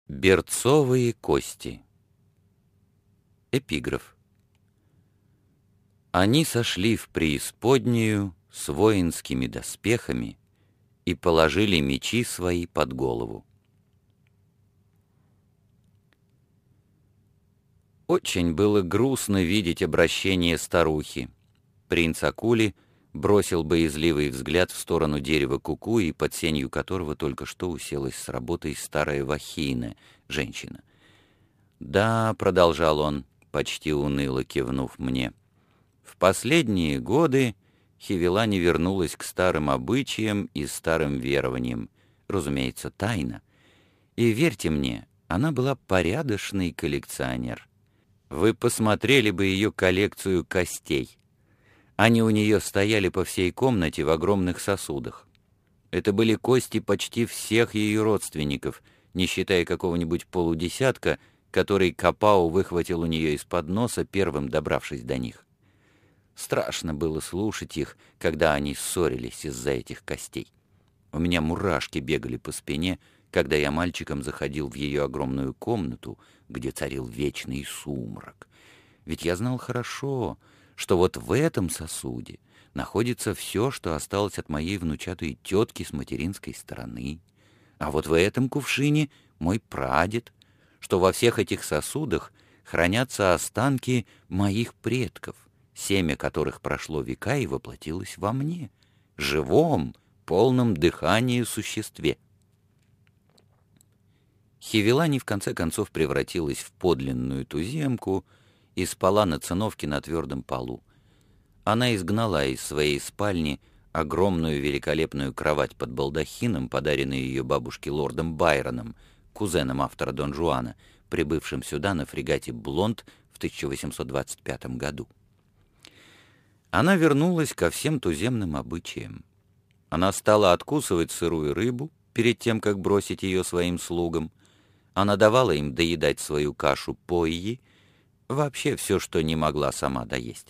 Берцовые кости. Эпиграф. Они сошли в преисподнюю с воинскими доспехами и положили мечи свои под голову. Очень было грустно видеть обращение старухи. Принц Акули бросил боязливый взгляд в сторону дерева кукуи, под сенью которого только что уселась с работой старая Вахина, женщина. «Да», — продолжал он, почти уныло кивнув мне, — «в последние годы Хивелани вернулась к старым обычаям и старым верованиям, разумеется, тайно. И верьте мне, она была порядочный коллекционер. Вы посмотрели бы ее коллекцию костей. Они у нее стояли по всей комнате в огромных сосудах. Это были кости почти всех ее родственников, не считая какого-нибудь полудесятка, который Капау выхватил у нее из-под носа, первым добравшись до них. Страшно было слушать их, когда они ссорились из-за этих костей. У меня мурашки бегали по спине, когда я мальчиком заходил в ее огромную комнату, где царил вечный сумрак. Ведь я знал хорошо, что вот в этом сосуде находится все, что осталось от моей внучатой тетки с материнской стороны, а вот в этом кувшине мой прадед, что во всех этих сосудах хранятся останки моих предков, семя которых прошло века и воплотилось во мне, живом, полном дыхании существе. Хивелани в конце концов превратилась в подлинную туземку и спала на циновке на твердом полу. Она изгнала из своей спальни огромную великолепную кровать под балдахином, подаренную ее бабушке лордом Байроном, кузеном автора Дон Жуана, прибывшим сюда на фрегате «Блонд» в 1825 году. Она вернулась ко всем туземным обычаям. Она стала откусывать сырую рыбу перед тем, как бросить ее своим слугам. Она давала им доедать свою кашу пойи, вообще все, что не могла сама доесть.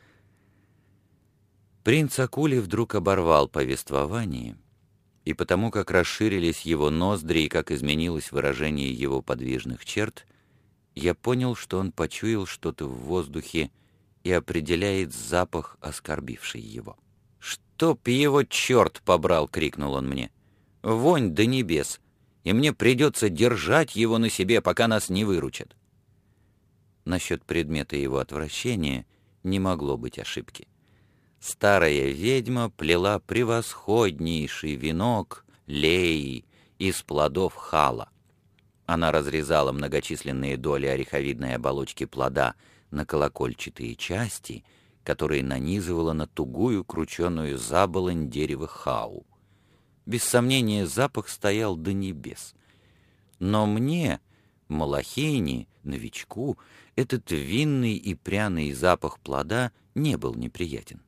Принц Акули вдруг оборвал повествование, и потому как расширились его ноздри и как изменилось выражение его подвижных черт, я понял, что он почуял что-то в воздухе и определяет запах, оскорбивший его. «Чтоб его черт побрал!» — крикнул он мне. «Вонь до небес, и мне придется держать его на себе, пока нас не выручат». Насчет предмета его отвращения не могло быть ошибки. Старая ведьма плела превосходнейший венок леи из плодов хала. Она разрезала многочисленные доли ореховидной оболочки плода на колокольчатые части, которые нанизывала на тугую крученую заболонь дерева хау. Без сомнения, запах стоял до небес. Но мне, малахейне, новичку, этот винный и пряный запах плода не был неприятен.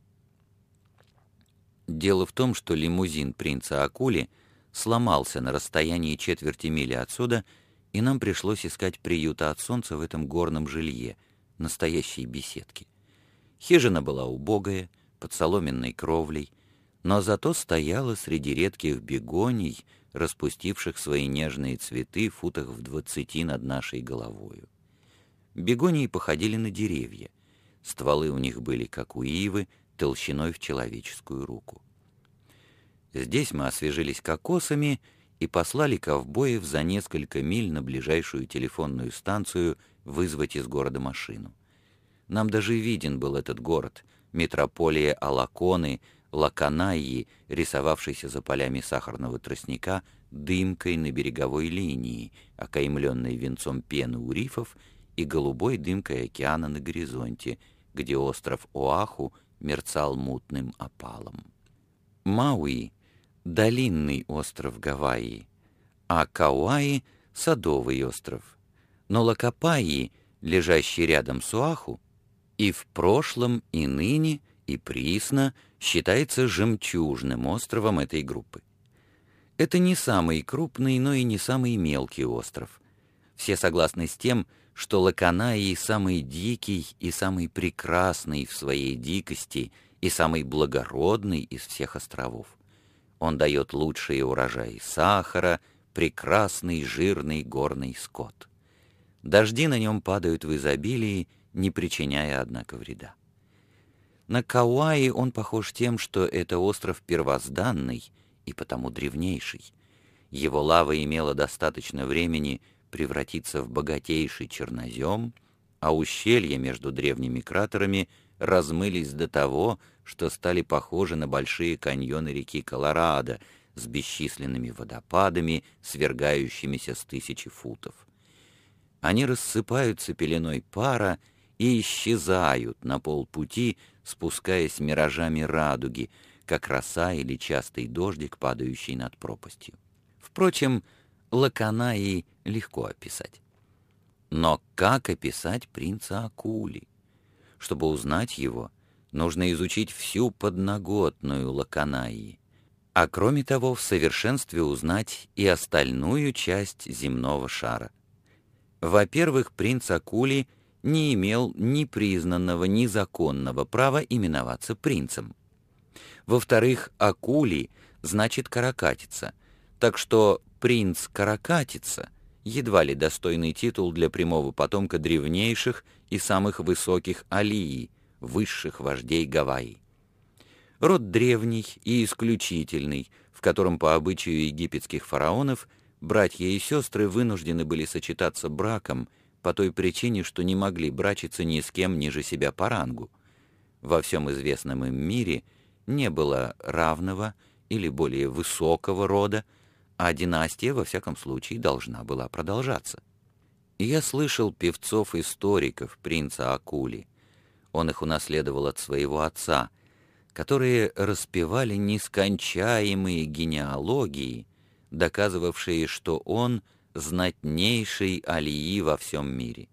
Дело в том, что лимузин принца Акули сломался на расстоянии четверти мили отсюда, и нам пришлось искать приюта от солнца в этом горном жилье, настоящей беседке. Хижина была убогая, под соломенной кровлей, но зато стояла среди редких бегоний, распустивших свои нежные цветы футах в 20 над нашей головою. Бегонии походили на деревья. Стволы у них были, как у ивы, толщиной в человеческую руку. Здесь мы освежились кокосами и послали ковбоев за несколько миль на ближайшую телефонную станцию вызвать из города машину. Нам даже виден был этот город, метрополия Алаконы, Лаканайи, рисовавшийся за полями сахарного тростника дымкой на береговой линии, окаймленной венцом пены у рифов и голубой дымкой океана на горизонте, где остров Оаху мерцал мутным опалом. Мауи — долинный остров Гавайи, а Кауаи — садовый остров. Но Лакапайи, лежащий рядом с Оаху, и в прошлом, и ныне, и присно считается жемчужным островом этой группы. Это не самый крупный, но и не самый мелкий остров. Все согласны с тем, что Лаканайи самый дикий и самый прекрасный в своей дикости и самый благородный из всех островов. Он дает лучшие урожаи сахара, прекрасный жирный горный скот. Дожди на нем падают в изобилии, не причиняя, однако, вреда. На Кауаи он похож тем, что это остров первозданный и потому древнейший. Его лава имела достаточно времени превратиться в богатейший чернозем, а ущелья между древними кратерами размылись до того, что стали похожи на большие каньоны реки Колорадо с бесчисленными водопадами, свергающимися с 1000 футов. Они рассыпаются пеленой пара и исчезают на полпути, спускаясь миражами радуги, как роса или частый дождик, падающий над пропастью. Впрочем, Лаканаи легко описать. Но как описать принца Акули? Чтобы узнать его, нужно изучить всю подноготную Лаканаи, а кроме того, в совершенстве узнать и остальную часть земного шара. Во-первых, принц Акули не имел ни признанного, ни законного права именоваться принцем. Во-вторых, Акули значит «каракатица», так что принц Каракатица едва ли достойный титул для прямого потомка древнейших и самых высоких алии, высших вождей Гавайи. Род древний и исключительный, в котором по обычаю египетских фараонов братья и сестры вынуждены были сочетаться браком по той причине, что не могли брачиться ни с кем ниже себя по рангу. Во всем известном им мире не было равного или более высокого рода, а династия, во всяком случае, должна была продолжаться. Я слышал певцов-историков принца Акули, он их унаследовал от своего отца, которые распевали нескончаемые генеалогии, доказывавшие, что он знатнейший алии во всем мире.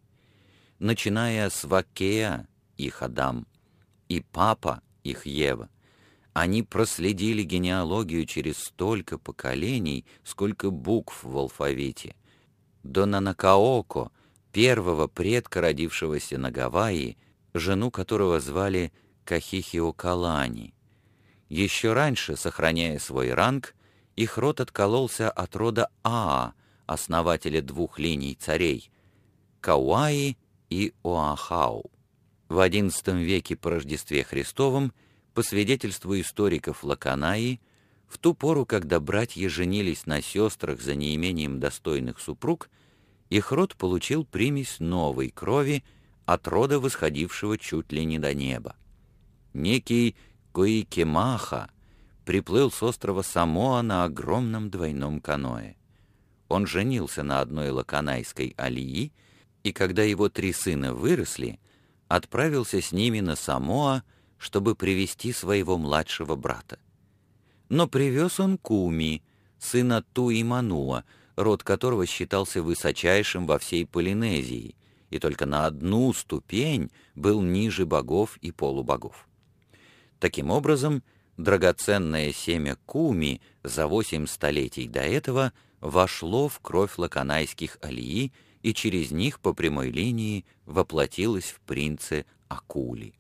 Начиная с Вакеа, их Адам, и папа, их Ева, они проследили генеалогию через столько поколений, сколько букв в алфавите, до Нанакаоко, первого предка, родившегося на Гавайи, жену которого звали Кахихиокалани. Еще раньше, сохраняя свой ранг, их род откололся от рода Аа, основателя 2 линий царей — Кауаи и Оахау. В XI веке по Рождестве Христовом, по свидетельству историков Лаканаи, в ту пору, когда братья женились на сестрах за неимением достойных супруг, их род получил примесь новой крови от рода, восходившего чуть ли не до неба. Некий Коикемаха приплыл с острова Самоа на огромном двойном каное. Он женился на одной лаканайской алии, и когда его 3 сына выросли, отправился с ними на Самоа, чтобы привести своего младшего брата. Но привез он Куми, сына Туимануа, род которого считался высочайшим во всей Полинезии, и только на 1 ступень был ниже богов и полубогов. Таким образом, драгоценное семя Куми за 8 столетий до этого вошло в кровь лаканайских алии и через них по прямой линии воплотилось в принце Акули.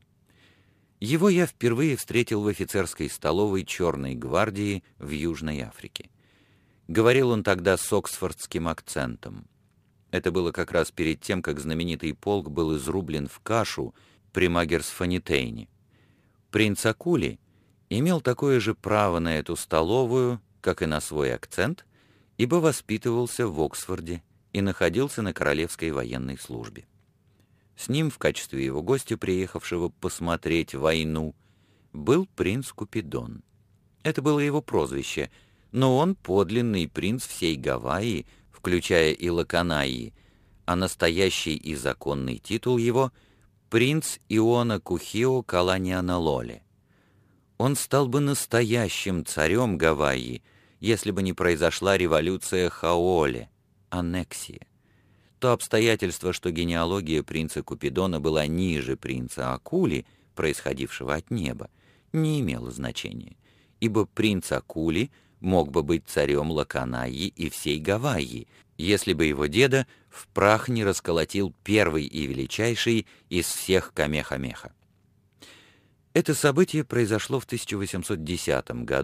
Его я впервые встретил в офицерской столовой Черной гвардии в Южной Африке. Говорил он тогда с оксфордским акцентом. Это было как раз перед тем, как знаменитый полк был изрублен в кашу при Магерсфонитейне. Принц Акули имел такое же право на эту столовую, как и на свой акцент, ибо воспитывался в Оксфорде и находился на королевской военной службе. С ним в качестве его гостя, приехавшего посмотреть войну, был принц Купидон. Это было его прозвище, но он подлинный принц всей Гавайи, включая и Лаканаи, а настоящий и законный титул его — принц Иона Кухио Каланианалоле. Он стал бы настоящим царем Гавайи, если бы не произошла революция Хаоле, аннексия. То обстоятельство, что генеалогия принца Купидона была ниже принца Акули, происходившего от неба, не имело значения, ибо принц Акули мог бы быть царем Лаканаи и всей Гавайи, если бы его деда в прах не расколотил первый и величайший из всех Камехамеха. Это событие произошло в 1810 году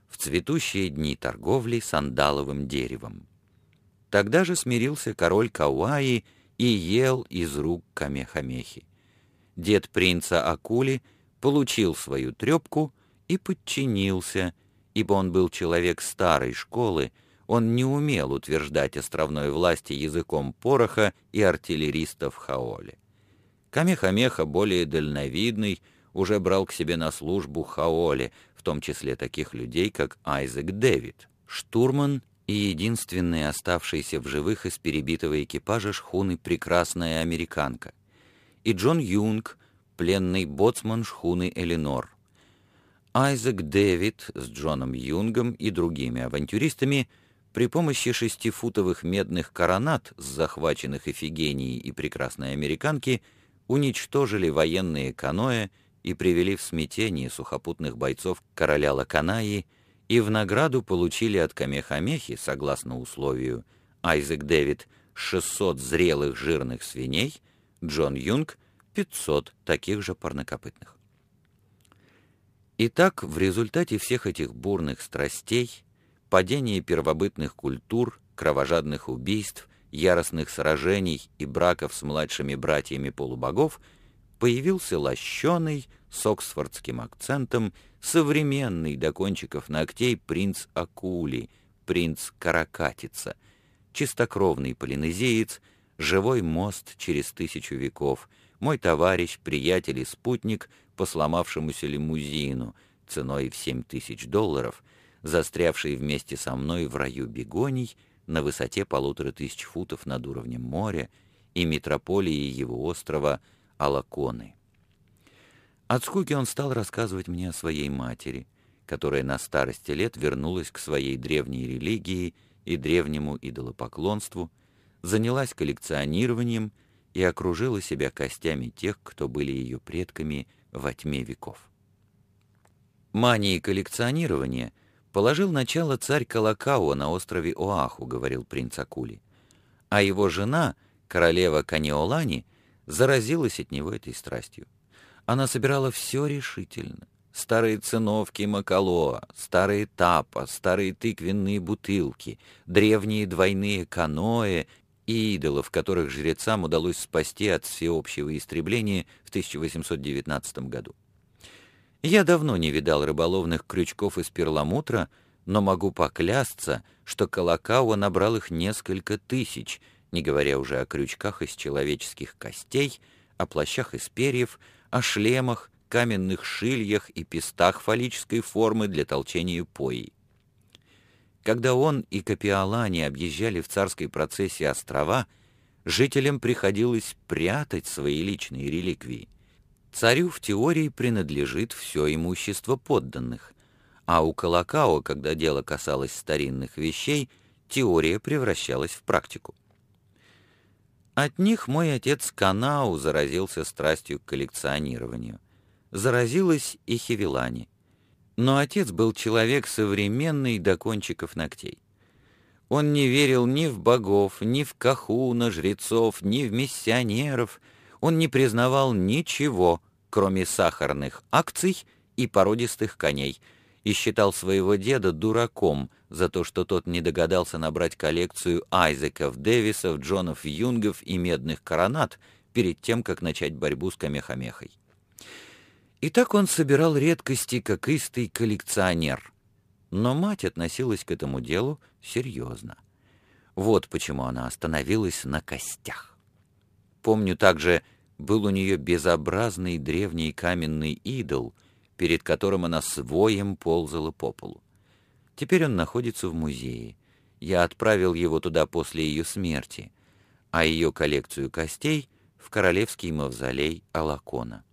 в цветущие дни торговли сандаловым деревом. Тогда же смирился король Кауаи и ел из рук Камехамехи. Дед принца Акули получил свою трепку и подчинился, ибо он был человек старой школы, он не умел утверждать островной власти языком пороха и артиллеристов в Хаоле. Камехамеха, более дальновидный, уже брал к себе на службу Хаоле, в том числе таких людей, как Айзек Дэвид, штурман и единственный оставшийся в живых из перебитого экипажа шхуны «Прекрасная американка», и Джон Юнг, пленный боцман шхуны «Эленор». Айзек Дэвид с Джоном Юнгом и другими авантюристами при помощи 6-футовых медных коронат с захваченных Эфигении и прекрасной американки уничтожили военные каноэ и привели в смятение сухопутных бойцов короля Лаканаи, и в награду получили от Камехамехи, согласно условию, Айзек Дэвид 600 зрелых жирных свиней, Джон Юнг 500 таких же парнокопытных. Итак, в результате всех этих бурных страстей, падения первобытных культур, кровожадных убийств, яростных сражений и браков с младшими братьями полубогов появился лощеный, с оксфордским акцентом, современный до кончиков ногтей принц Акули, принц Каракатица, чистокровный полинезиец, живой мост через 1000 веков, мой товарищ, приятель и спутник по сломавшемуся лимузину ценой в $7000, застрявший вместе со мной в раю бегоний на высоте 1500 футов над уровнем моря и метрополии его острова Алаконы. От скуки он стал рассказывать мне о своей матери, которая на старости лет вернулась к своей древней религии и древнему идолопоклонству, занялась коллекционированием и окружила себя костями тех, кто были ее предками во тьме веков. Мании коллекционирования положил начало царь Калакауа на острове Оаху, говорил принц Акули, а его жена, королева Канеолани, заразилась от него этой страстью. Она собирала все решительно. Старые циновки Макалоа, старые тапа, старые тыквенные бутылки, древние двойные каноэ и идолов, которых жрецам удалось спасти от всеобщего истребления в 1819 году. Я давно не видал рыболовных крючков из перламутра, но могу поклясться, что Калакауа набрал их несколько тысяч, не говоря уже о крючках из человеческих костей, о плащах из перьев, о шлемах, каменных шильях и пестах фаллической формы для толчения пои. Когда он и Капиолани объезжали в царской процессии острова, жителям приходилось прятать свои личные реликвии. Царю в теории принадлежит все имущество подданных, а у Калакауа, когда дело касалось старинных вещей, теория превращалась в практику. От них мой отец Канау заразился страстью к коллекционированию. Заразилась и Хевелани. Но отец был человек современный до кончиков ногтей. Он не верил ни в богов, ни в Кахуна, жрецов, ни в миссионеров. Он не признавал ничего, кроме сахарных акций и породистых коней, и считал своего деда дураком за то, что тот не догадался набрать коллекцию Айзеков Дэвисов, Джонов Юнгов и медных коронат перед тем, как начать борьбу с Камехамехой. И так он собирал редкости, как истый коллекционер. Но мать относилась к этому делу серьезно. Вот почему она остановилась на костях. Помню также, был у нее безобразный древний каменный идол, перед которым она с воем ползала по полу. Теперь он находится в музее. Я отправил его туда после ее смерти, а ее коллекцию костей в королевский мавзолей Алакона.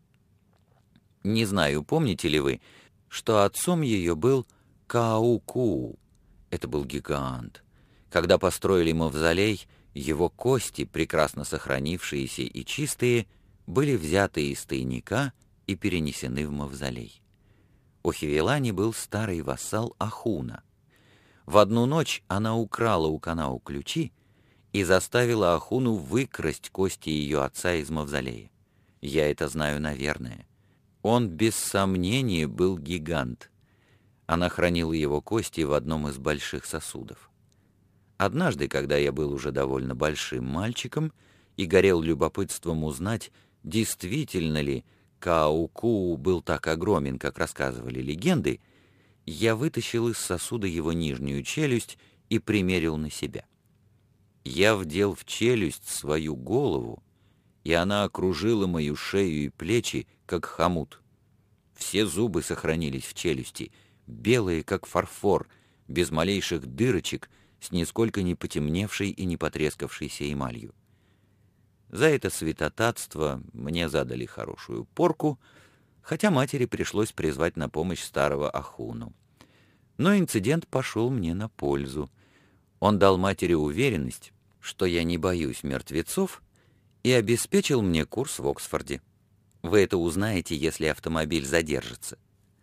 Не знаю, помните ли вы, что отцом ее был Каукуу. Это был гигант. Когда построили мавзолей, его кости, прекрасно сохранившиеся и чистые, были взяты из тайника и перенесены в мавзолей. У Хевелани был старый вассал Ахуна. В одну ночь она украла у Канау ключи и заставила Ахуну выкрасть кости ее отца из мавзолея. Я это знаю, наверное. Он без сомнения был гигант. Она хранила его кости в одном из больших сосудов. Однажды, когда я был уже довольно большим мальчиком и горел любопытством узнать, действительно ли Каукуу был так огромен, как рассказывали легенды, я вытащил из сосуда его нижнюю челюсть и примерил на себя. Я вдел в челюсть свою голову, и она окружила мою шею и плечи, как хомут. Все зубы сохранились в челюсти, белые, как фарфор, без малейших дырочек, с нисколько не потемневшей и не потрескавшейся эмалью. За это святотатство мне задали хорошую порку, хотя матери пришлось призвать на помощь старого Ахуну. Но инцидент пошел мне на пользу. Он дал матери уверенность, что я не боюсь мертвецов, и обеспечил мне курс в Оксфорде. Вы это узнаете, если автомобиль задержится.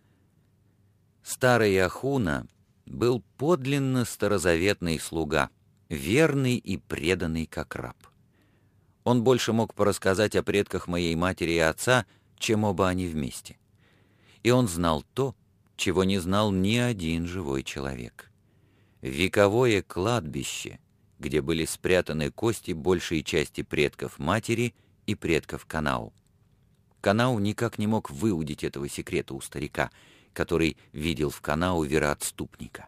Старый Ахуна был подлинно старозаветный слуга, верный и преданный как раб. Он больше мог порассказать о предках моей матери и отца, чем оба они вместе. И он знал то, чего не знал ни один живой человек. Вековое кладбище, где были спрятаны кости большей части предков матери и предков Канау. Канау никак не мог выудить этого секрета у старика, который видел в Канау вероотступника.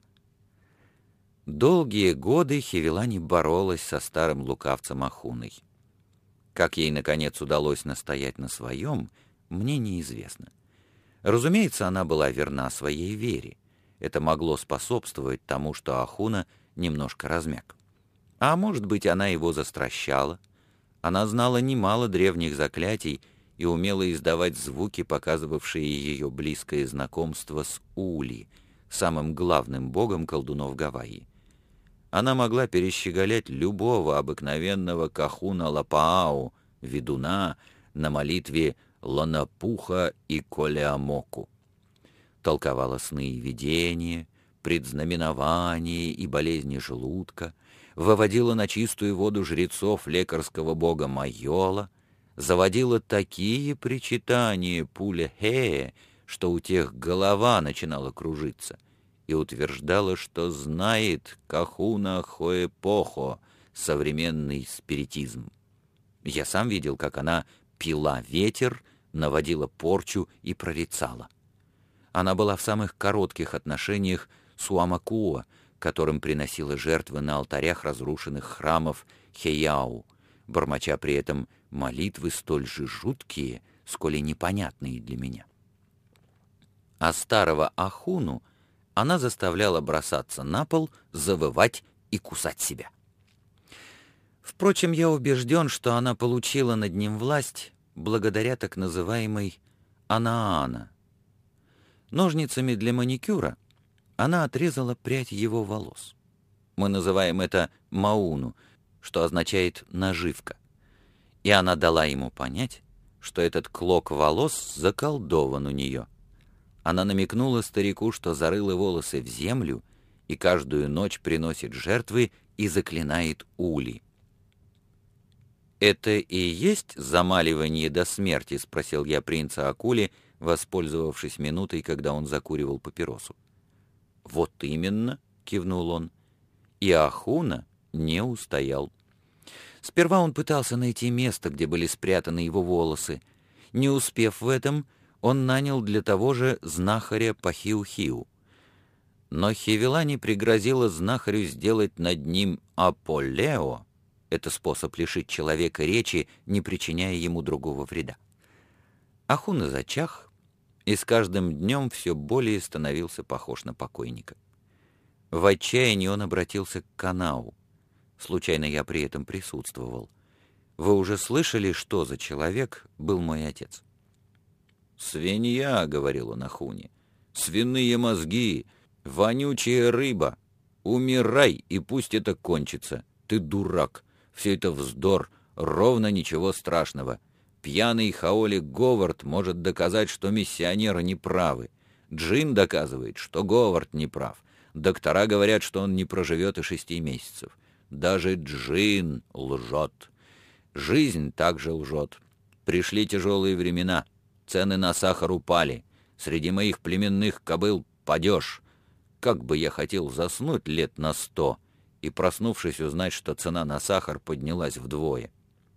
Долгие годы Хевелани боролась со старым лукавцем Ахуной. Как ей, наконец, удалось настоять на своем, мне неизвестно. Разумеется, она была верна своей вере. Это могло способствовать тому, что Ахуна немножко размяк. А может быть, она его застращала. Она знала немало древних заклятий и умела издавать звуки, показывавшие ее близкое знакомство с Ули, самым главным богом колдунов Гавайи. Она могла перещеголять любого обыкновенного Кахуна Лапаау, ведуна, на молитве Ланапуха и Колеамоку. Толковала сны и видения, предзнаменования и болезни желудка, выводила на чистую воду жрецов лекарского бога Майола, заводила такие причитания Пуля-Хея, что у тех голова начинала кружиться, и утверждала, что знает Кахуна Хоэпохо, современный спиритизм. Я сам видел, как она пила ветер, наводила порчу и прорицала. Она была в самых коротких отношениях с Уамакуа, которым приносила жертвы на алтарях разрушенных храмов Хеяу, бормоча при этом молитвы столь же жуткие, сколь и непонятные для меня. А старого Ахуну она заставляла бросаться на пол, завывать и кусать себя. Впрочем, я убежден, что она получила над ним власть благодаря так называемой Анаана. Ножницами для маникюра она отрезала прядь его волос. Мы называем это мауну, что означает «наживка». И она дала ему понять, что этот клок волос заколдован у нее. Она намекнула старику, что зарыла волосы в землю и каждую ночь приносит жертвы и заклинает Ули. «Это и есть замаливание до смерти?» — спросил я принца Акули, воспользовавшись минутой, когда он закуривал папиросу. «Вот именно», — кивнул он, — и Ахуна не устоял. Сперва он пытался найти место, где были спрятаны его волосы. Не успев в этом, он нанял для того же знахаря Пахиу-Хиу. Но Хевелани пригрозила знахарю сделать над ним Аполео. Это способ лишить человека речи, не причиняя ему другого вреда. Ахуна зачах, и с каждым днем все более становился похож на покойника. В отчаянии он обратился к Канау. Случайно я при этом присутствовал. Вы уже слышали, что за человек был мой отец? «Свинья», — говорил он Ахуне, — «свиные мозги, вонючая рыба. Умирай, и пусть это кончится. Ты дурак. Все это вздор, ровно ничего страшного. Пьяный Хаоли Говард может доказать, что миссионеры неправы. Джин доказывает, что Говард неправ. Доктора говорят, что он не проживет и 6 месяцев. Даже Джин лжет. Жизнь также лжет. Пришли тяжелые времена. Цены на сахар упали. Среди моих племенных кобыл падеж. Как бы я хотел заснуть лет на 100 и, проснувшись, узнать, что цена на сахар поднялась вдвое.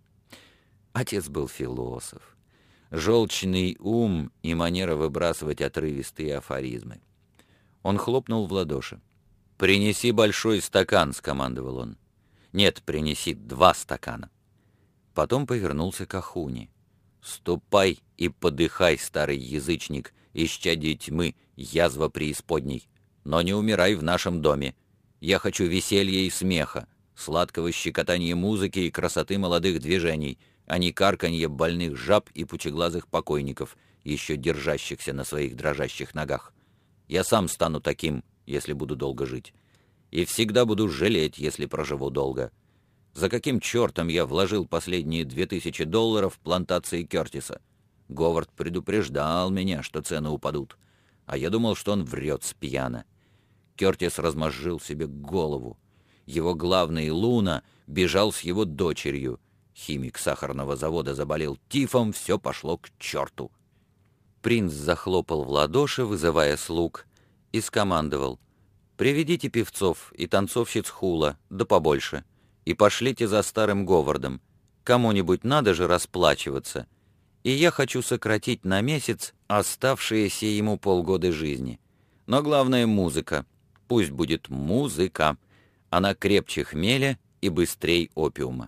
Отец был философ. Желчный ум и манера выбрасывать отрывистые афоризмы. Он хлопнул в ладоши. «Принеси большой стакан», — скомандовал он. «Нет, принеси 2 стакана». Потом повернулся к Ахуне. «Ступай и подыхай, старый язычник, исчадие тьмы, язва преисподней. Но не умирай в нашем доме. Я хочу веселья и смеха, сладкого щекотания музыки и красоты молодых движений, а не карканье больных жаб и пучеглазых покойников, еще держащихся на своих дрожащих ногах. Я сам стану таким, если буду долго жить. И всегда буду жалеть, если проживу долго. За каким чертом я вложил последние $2000 в плантации Кертиса? Говард предупреждал меня, что цены упадут. А я думал, что он врет с пьяна. Кертис размозжил себе голову. Его главный Луна бежал с его дочерью. Химик сахарного завода заболел тифом, все пошло к черту. Принц захлопал в ладоши, вызывая слуг, и скомандовал: «Приведите певцов и танцовщиц хула, да побольше, и пошлите за старым Говардом. Кому-нибудь надо же расплачиваться. И я хочу сократить на месяц оставшиеся ему полгода жизни. Но главное — музыка. Пусть будет музыка. Она крепче хмеля и быстрей опиума».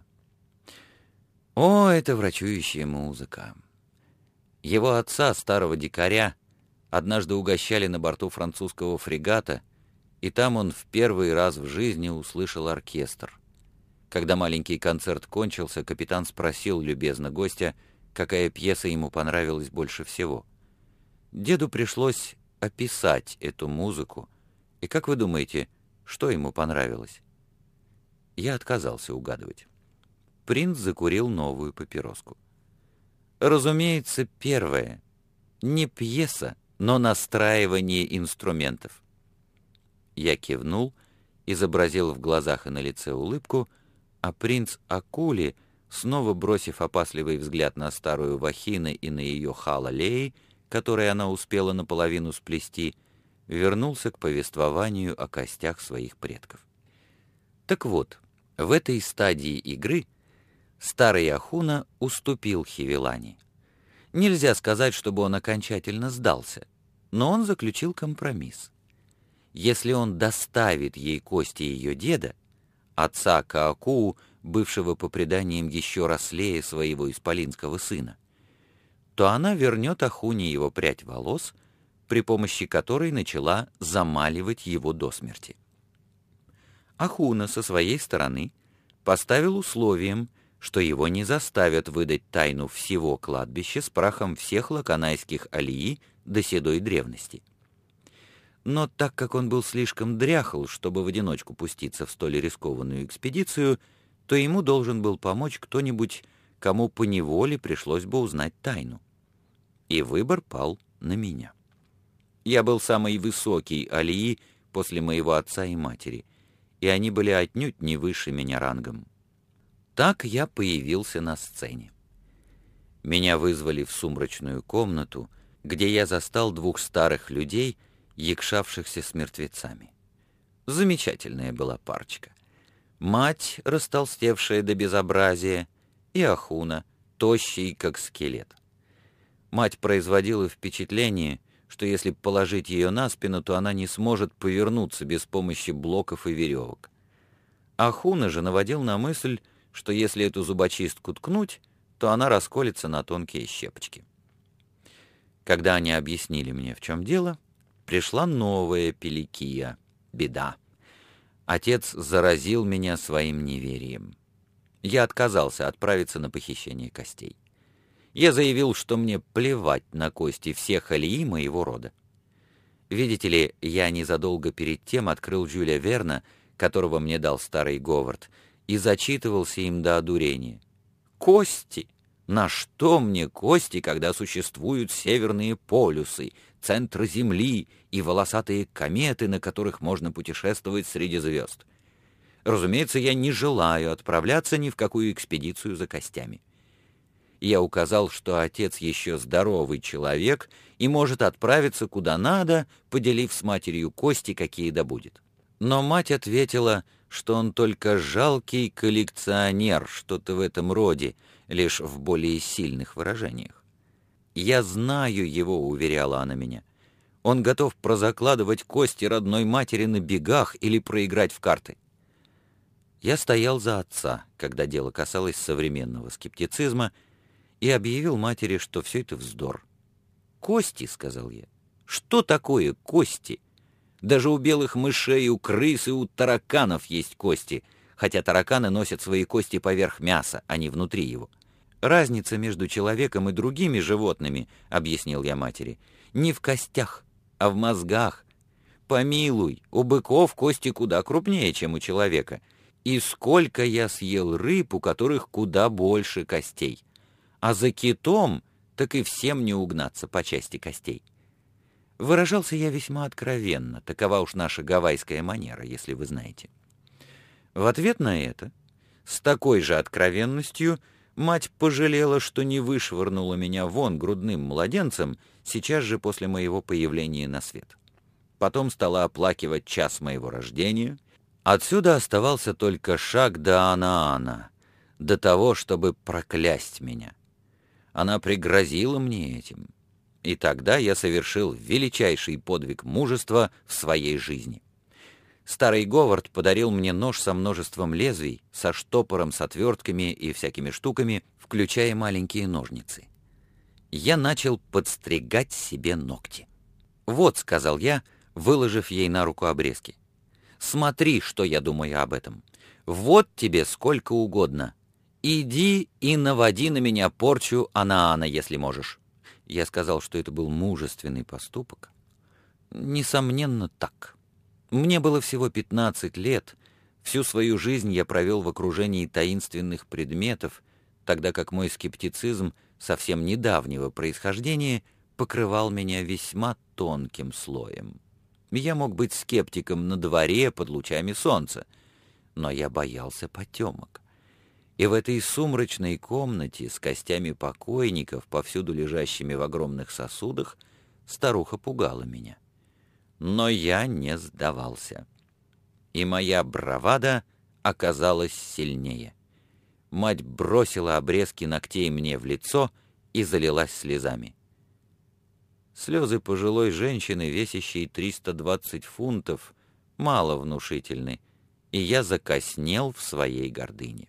О, это врачующая музыка! Его отца, старого дикаря, однажды угощали на борту французского фрегата, и там он в первый раз в жизни услышал оркестр. Когда маленький концерт кончился, капитан спросил любезно гостя, какая пьеса ему понравилась больше всего. Деду пришлось описать эту музыку, и как вы думаете, что ему понравилось? Я отказался угадывать. Принц закурил новую папироску. Разумеется, первое. Не пьеса, но настраивание инструментов. Я кивнул, изобразил в глазах и на лице улыбку, а принц Акули, снова бросив опасливый взгляд на старую Вахину и на ее халалеи, которые она успела наполовину сплести, вернулся к повествованию о костях своих предков. Так вот, в этой стадии игры старый Ахуна уступил Хивелани. Нельзя сказать, чтобы он окончательно сдался, но он заключил компромисс. Если он доставит ей кости ее деда, отца Каакуу, бывшего по преданиям еще рослее своего исполинского сына, то она вернет Ахуне его прядь волос, при помощи которой начала замаливать его до смерти. Ахуна со своей стороны поставил условием, что его не заставят выдать тайну всего кладбища с прахом всех лаконайских алии до седой древности. Но так как он был слишком дряхл, чтобы в одиночку пуститься в столь рискованную экспедицию, то ему должен был помочь кто-нибудь, кому поневоле пришлось бы узнать тайну. И выбор пал на меня. Я был самый высокий алии после моего отца и матери, и они были отнюдь не выше меня рангом. Так я появился на сцене. Меня вызвали в сумрачную комнату, где я застал 2 старых людей, якшавшихся с мертвецами. Замечательная была парочка. Мать, растолстевшая до безобразия, и Ахуна, тощий, как скелет. Мать производила впечатление, что если положить ее на спину, то она не сможет повернуться без помощи блоков и веревок. Ахуна же наводил на мысль, что если эту зубочистку ткнуть, то она расколется на тонкие щепочки. Когда они объяснили мне, в чем дело, пришла новая Пеликия, беда. Отец заразил меня своим неверием. Я отказался отправиться на похищение костей. Я заявил, что мне плевать на кости всех алии моего рода. Видите ли, я незадолго перед тем открыл Жюля Верна, которого мне дал старый Говард, и зачитывался им до одурения. Кости! На что мне кости, когда существуют северные полюсы, центры Земли и волосатые кометы, на которых можно путешествовать среди звезд? Разумеется, я не желаю отправляться ни в какую экспедицию за костями. Я указал, что отец еще здоровый человек и может отправиться куда надо, поделив с матерью кости, какие добудет. Но мать ответила, что он только жалкий коллекционер, что-то в этом роде, лишь в более сильных выражениях. «Я знаю его», — уверяла она меня. «Он готов прозакладывать кости родной матери на бегах или проиграть в карты». Я стоял за отца, когда дело касалось современного скептицизма, и объявил матери, что все это вздор. «Кости», — сказал я. «Что такое кости? Даже у белых мышей, у крыс и у тараканов есть кости, хотя тараканы носят свои кости поверх мяса, а не внутри его. Разница между человеком и другими животными, — объяснил я матери, — не в костях, а в мозгах. Помилуй, у быков кости куда крупнее, чем у человека. И сколько я съел рыб, у которых куда больше костей. А за китом так и всем не угнаться по части костей». Выражался я весьма откровенно, такова уж наша гавайская манера, если вы знаете. В ответ на это, с такой же откровенностью, мать пожалела, что не вышвырнула меня вон грудным младенцем сейчас же после моего появления на свет. Потом стала оплакивать час моего рождения. Отсюда оставался только шаг до Анаана, до того, чтобы проклясть меня. Она пригрозила мне этим. И тогда я совершил величайший подвиг мужества в своей жизни. Старый Говард подарил мне нож со множеством лезвий, со штопором, с отвертками и всякими штуками, включая маленькие ножницы. Я начал подстригать себе ногти. «Вот», — сказал я, выложив ей на руку обрезки, — «смотри, что я думаю об этом. Вот тебе сколько угодно. Иди и наводи на меня порчу Анаана, если можешь». Я сказал, что это был мужественный поступок. Несомненно, так. Мне было всего 15 лет. Всю свою жизнь я провел в окружении таинственных предметов, тогда как мой скептицизм совсем недавнего происхождения покрывал меня весьма тонким слоем. Я мог быть скептиком на дворе под лучами солнца, но я боялся потемок. И в этой сумрачной комнате с костями покойников, повсюду лежащими в огромных сосудах, старуха пугала меня. Но я не сдавался. И моя бравада оказалась сильнее. Мать бросила обрезки ногтей мне в лицо и залилась слезами. Слезы пожилой женщины, весящей 320 фунтов, мало внушительны, и я закоснел в своей гордыне.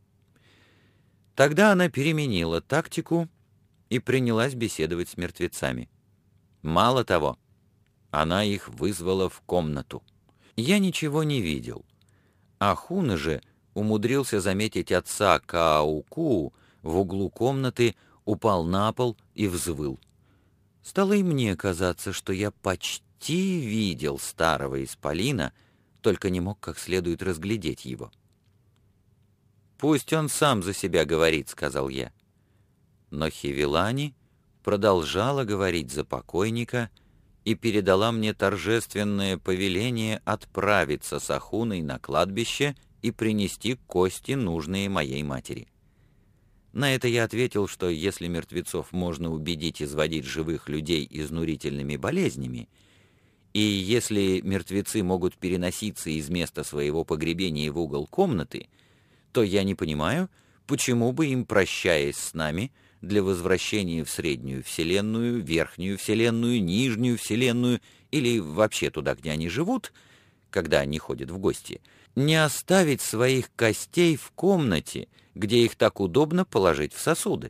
Тогда она переменила тактику и принялась беседовать с мертвецами. Мало того, она их вызвала в комнату. Я ничего не видел. Ахуна же умудрился заметить отца Кааукуу в углу комнаты, упал на пол и взвыл. Стало и мне казаться, что я почти видел старого исполина, только не мог как следует разглядеть его. «Пусть он сам за себя говорит», — сказал я. Но Хивилани продолжала говорить за покойника и передала мне торжественное повеление отправиться с Ахуной на кладбище и принести кости, нужные моей матери. На это я ответил, что если мертвецов можно убедить изводить живых людей изнурительными болезнями, и если мертвецы могут переноситься из места своего погребения в угол комнаты, то я не понимаю, почему бы им, прощаясь с нами, для возвращения в среднюю вселенную, верхнюю вселенную, нижнюю вселенную или вообще туда, где они живут, когда они ходят в гости, не оставить своих костей в комнате, где их так удобно положить в сосуды.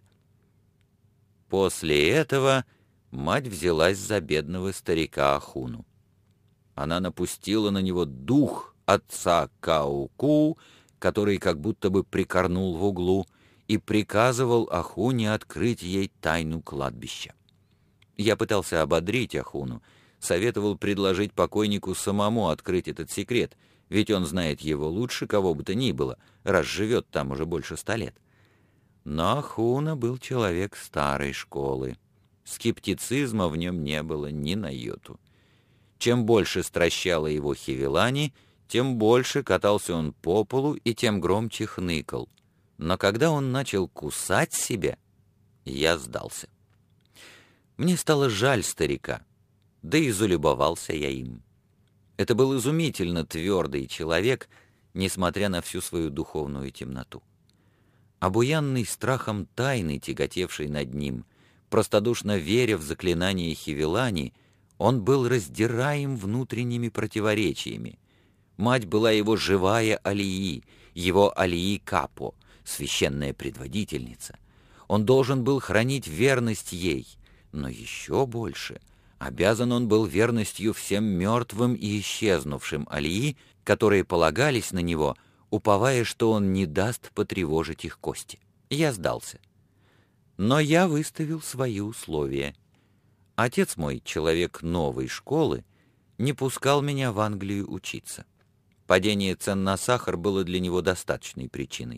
После этого мать взялась за бедного старика Ахуну. Она напустила на него дух отца Кааукуу, который как будто бы прикорнул в углу, и приказывал Ахуне открыть ей тайну кладбища. Я пытался ободрить Ахуну, советовал предложить покойнику самому открыть этот секрет, ведь он знает его лучше кого бы то ни было, раз живет там уже больше 100 лет. Но Ахуна был человек старой школы. Скептицизма в нем не было ни на йоту. Чем больше стращало его Хивилани, тем больше катался он по полу и тем громче хныкал. Но когда он начал кусать себя, Я сдался. Мне стало жаль старика, да и залюбовался я им. Это был изумительно твердый человек, несмотря на всю свою духовную темноту. Обуянный страхом тайны, тяготевшей над ним, простодушно веря в заклинание Хивелани, он был раздираем внутренними противоречиями. Мать была его живая Алии, его Алии Капо, священная предводительница. Он должен был хранить верность ей, но еще больше обязан он был верностью всем мертвым и исчезнувшим Алии, которые полагались на него, уповая, что он не даст потревожить их кости. Я сдался. Но я выставил свои условия. Отец мой, человек новой школы, не пускал меня в Англию учиться. Падение цен на сахар было для него достаточной причиной.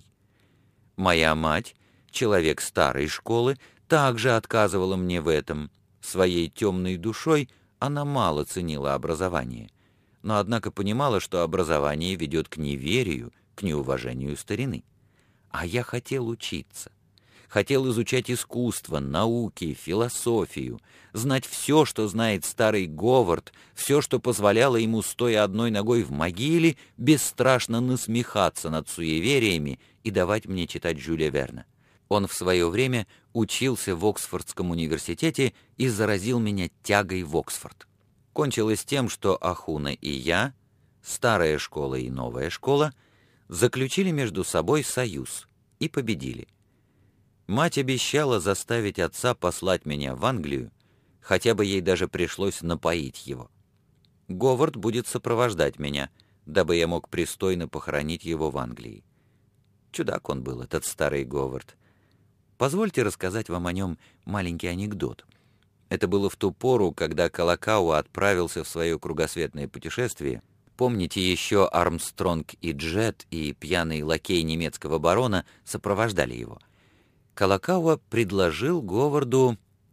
Моя мать, человек старой школы, также отказывала мне в этом. Своей темной душой она мало ценила образование, но однако понимала, что образование ведет к неверию, к неуважению старины. А я хотел учиться. Хотел изучать искусство, науки, философию, знать все, что знает старый Говард, все, что позволяло ему, стоя одной ногой в могиле, бесстрашно насмехаться над суевериями и давать мне читать Жюля Верна. Он в свое время учился в Оксфордском университете и заразил меня тягой в Оксфорд. Кончилось тем, что Ахуна и я, старая школа и новая школа, заключили между собой союз и победили. Мать обещала заставить отца послать меня в Англию, хотя бы ей даже пришлось напоить его. Говард будет сопровождать меня, дабы я мог пристойно похоронить его в Англии. Чудак он был, этот старый Говард. Позвольте рассказать вам о нем маленький анекдот. Это было в ту пору, когда Калакауа отправился в свое кругосветное путешествие. Помните, еще Армстронг и Джет и пьяный лакей немецкого барона сопровождали его. Калакауа предложил Говарду,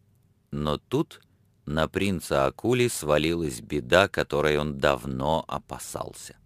но тут на принца Акули свалилась беда, которой он давно опасался.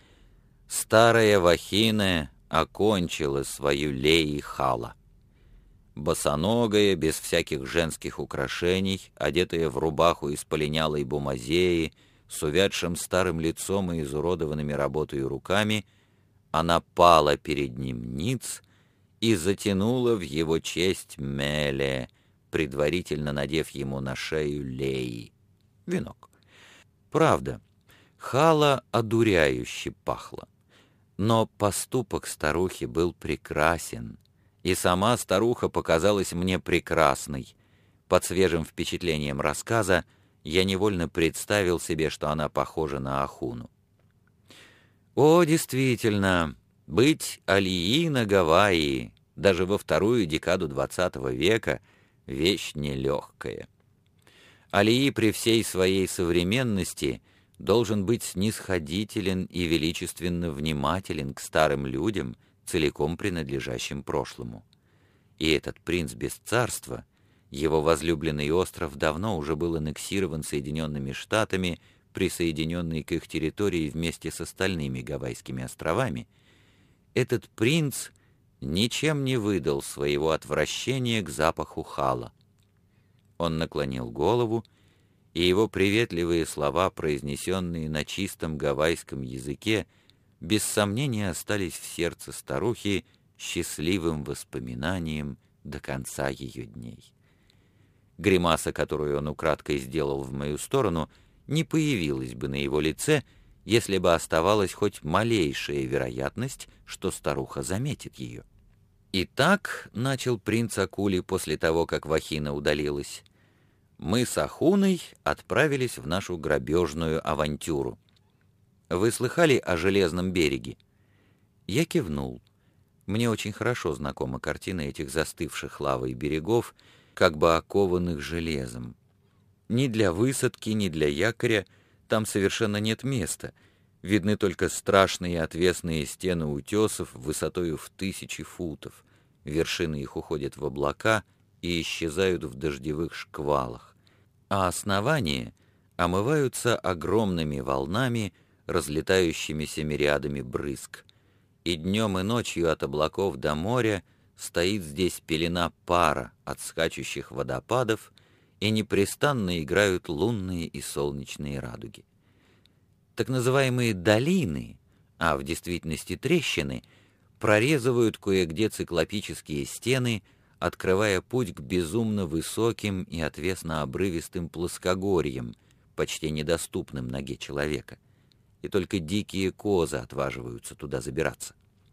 Старая Вахина окончила свою Леи Хала. Босоногая, без всяких женских украшений, одетая в рубаху из полинялой бумазеи, с увядшим старым лицом и изуродованными работой руками, она пала перед ним ниц и затянула в его честь меле, предварительно надев ему на шею леи, венок. Правда, хала одуряюще пахла, но поступок старухи был прекрасен, и сама старуха показалась мне прекрасной. Под свежим впечатлением рассказа я невольно представил себе, что она похожа на Ахуну. О, действительно, быть Алии на Гавайи, даже во вторую декаду XX века, вещь нелегкая. Алии при всей своей современности должен быть снисходителен и величественно внимателен к старым людям, целиком принадлежащим прошлому. И этот принц без царства, его возлюбленный остров давно уже был аннексирован Соединенными Штатами, присоединенный к их территории вместе с остальными Гавайскими островами, этот принц ничем не выдал своего отвращения к запаху хала. Он наклонил голову, и его приветливые слова, произнесенные на чистом гавайском языке, без сомнения остались в сердце старухи счастливым воспоминанием до конца ее дней. Гримаса, которую он украдкой сделал в мою сторону, не появилась бы на его лице, если бы оставалась хоть малейшая вероятность, что старуха заметит ее. «Итак», — начал принц Акули после того, как Вахина удалилась, — «мы с Ахуной отправились в нашу грабежную авантюру. Вы слыхали о Железном береге?» Я кивнул. Мне очень хорошо знакома картина этих застывших лавой берегов, как бы окованных железом. Ни для высадки, ни для якоря там совершенно нет места. Видны только страшные отвесные стены утесов высотою в 1000 футов. Вершины их уходят в облака и исчезают в дождевых шквалах. А основания омываются огромными волнами, разлетающимися мириадами брызг. И днем и ночью от облаков до моря стоит здесь пелена пара от скачущих водопадов, и непрестанно играют лунные и солнечные радуги. Так называемые долины, а в действительности трещины, прорезывают кое-где циклопические стены, открывая путь к безумно высоким и отвесно-обрывистым плоскогорьям, почти недоступным ноге человека, и только дикие козы отваживаются туда забираться.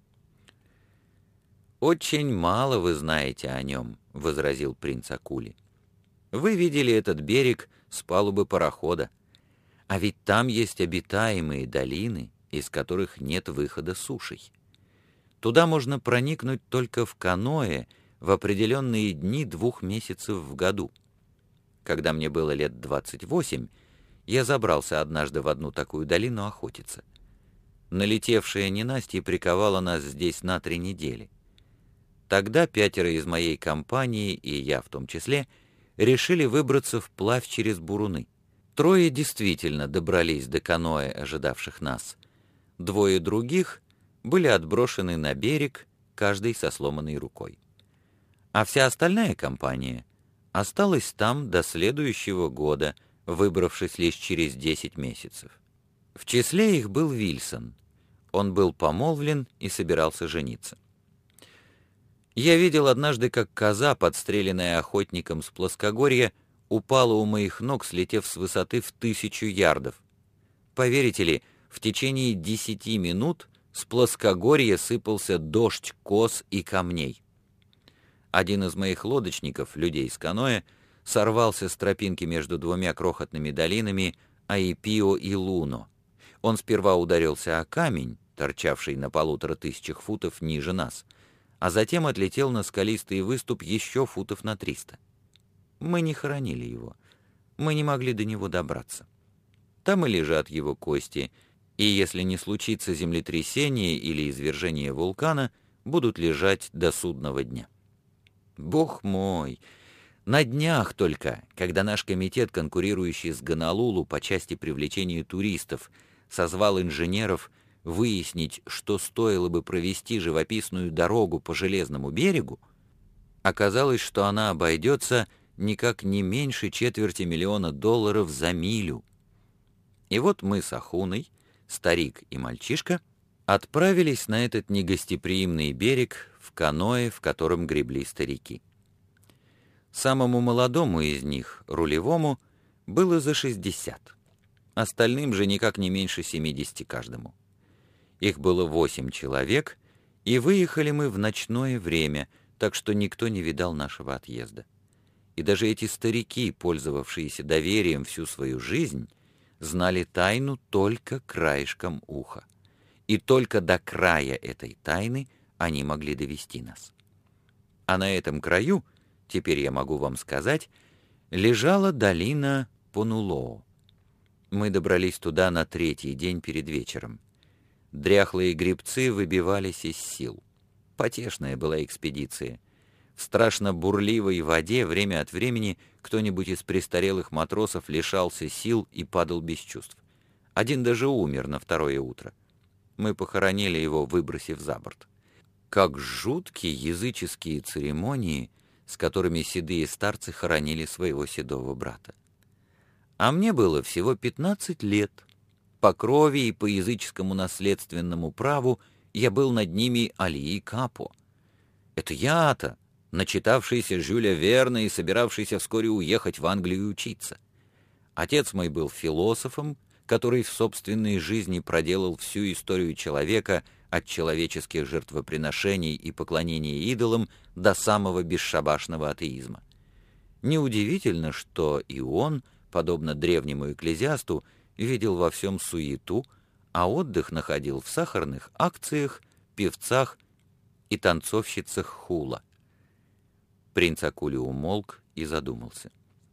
«Очень мало вы знаете о нем», — возразил принц Акули. «Вы видели этот берег с палубы парохода, а ведь там есть обитаемые долины, из которых нет выхода сушей. Туда можно проникнуть только в каноэ в определенные дни 2 месяцев в году. Когда мне было лет 28, я забрался однажды в одну такую долину охотиться. Налетевшая ненастье приковала нас здесь на 3 недели. Тогда 5 из моей компании, и я в том числе, решили выбраться вплавь через буруны. 3 действительно добрались до каноэ, ожидавших нас. 2 других были отброшены на берег, каждый со сломанной рукой. А вся остальная компания осталась там до следующего года, выбравшись лишь через 10 месяцев. В числе их был Вильсон. Он был помолвлен и собирался жениться. Я видел однажды, как коза, подстреленная охотником с плоскогорья, упала у моих ног, слетев с высоты в 1000 ярдов. Поверите ли, в течение 10 минут с плоскогорья сыпался дождь коз и камней. Один из моих лодочников, людей с каноэ, сорвался с тропинки между 2 крохотными долинами Аипио и Луно. Он сперва ударился о камень, торчавший на 1500 футов ниже нас, а затем отлетел на скалистый выступ еще футов на 300. Мы не хоронили его. Мы не могли до него добраться. Там и лежат его кости, и если не случится землетрясение или извержение вулкана, будут лежать до судного дня. Бог мой! На днях только, когда наш комитет, конкурирующий с Гонолулу по части привлечения туристов, созвал инженеров выяснить, что стоило бы провести живописную дорогу по железному берегу, оказалось, что она обойдется никак не меньше $250 000 за милю. И вот мы с Ахуной, старик и мальчишка, отправились на этот негостеприимный берег в каноэ, в котором гребли старики. Самому молодому из них, рулевому, было за 60, остальным же никак не меньше 70 каждому. Их было 8 человек, и выехали мы в ночное время, так что никто не видал нашего отъезда. И даже эти старики, пользовавшиеся доверием всю свою жизнь, знали тайну только краешком уха. И только до края этой тайны они могли довести нас. А на этом краю, теперь я могу вам сказать, лежала долина Понулоо. Мы добрались туда на 3-й день перед вечером. Дряхлые гребцы выбивались из сил. Потешная была экспедиция. В страшно бурливой воде время от времени кто-нибудь из престарелых матросов лишался сил и падал без чувств. Один даже умер на 2-е утро. Мы похоронили его, выбросив за борт. Как жуткие языческие церемонии, с которыми седые старцы хоронили своего седого брата. А мне было всего 15 лет. По крови и по языческому наследственному праву я был над ними Алии Капо. Это я-то, начитавшийся Жюля Верна и собиравшийся вскоре уехать в Англию учиться. Отец мой был философом, который в собственной жизни проделал всю историю человека от человеческих жертвоприношений и поклонения идолам до самого бесшабашного атеизма. Неудивительно, что и он, подобно древнему экклезиасту, видел во всем суету, а отдых находил в сахарных акциях, певцах и танцовщицах хула. Принц Акули умолк и задумался.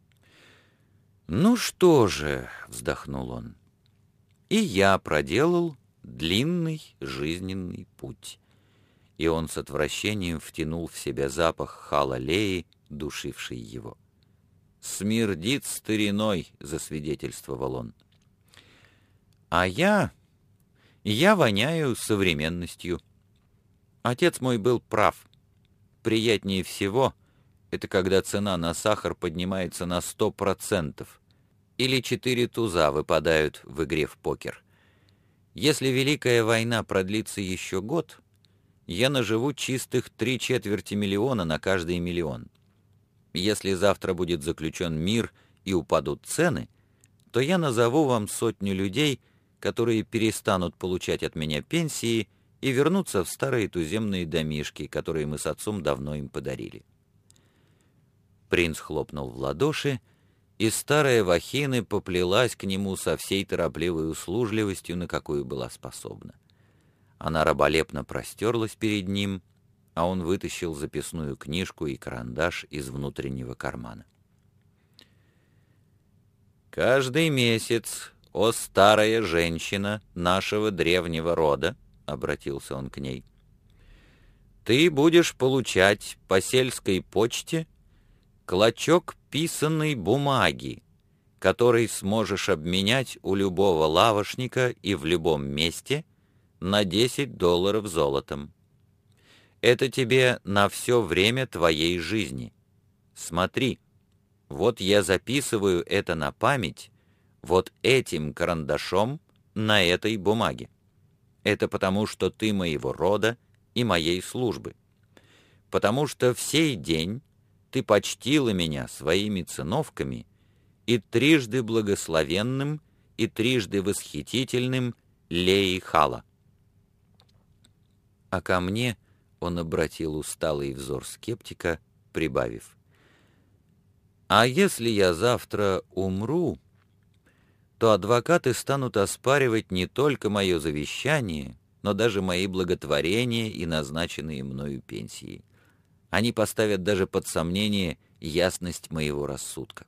«Ну что же», — вздохнул он, — «и я проделал длинный жизненный путь». И он с отвращением втянул в себя запах халалеи, душивший его. «Смердит стариной», — засвидетельствовал он. «А я воняю современностью. Отец мой был прав. приятнее всего, это когда цена на сахар поднимается на 100%, или 4 туза выпадают в игре в покер. Если Великая война продлится еще год, я наживу чистых 3/4 миллиона на каждый миллион. Если завтра будет заключен мир и упадут цены, то я назову вам 100 людей, которые перестанут получать от меня пенсии и вернутся в старые туземные домишки, которые мы с отцом давно им подарили. Принц хлопнул в ладоши, и старая Вахины поплелась к нему со всей торопливой услужливостью, на какую была способна. Она раболепно простерлась перед ним, а он вытащил записную книжку и карандаш из внутреннего кармана. «Каждый месяц, о старая женщина нашего древнего рода», — обратился он к ней, — «ты будешь получать по сельской почте клочок писанной бумаги, который сможешь обменять у любого лавошника и в любом месте на $10 золотом. Это тебе на все время твоей жизни. Смотри, вот я записываю это на память вот этим карандашом на этой бумаге. Это потому, что ты моего рода и моей службы. Потому что в сей день ты почтила меня своими циновками и трижды благословенным и трижды восхитительным Леи Хала». А ко мне он обратил усталый взор скептика, прибавив: «А если я завтра умру, то адвокаты станут оспаривать не только мое завещание, но даже мои благотворения и назначенные мною пенсии. Они поставят даже под сомнение ясность моего рассудка».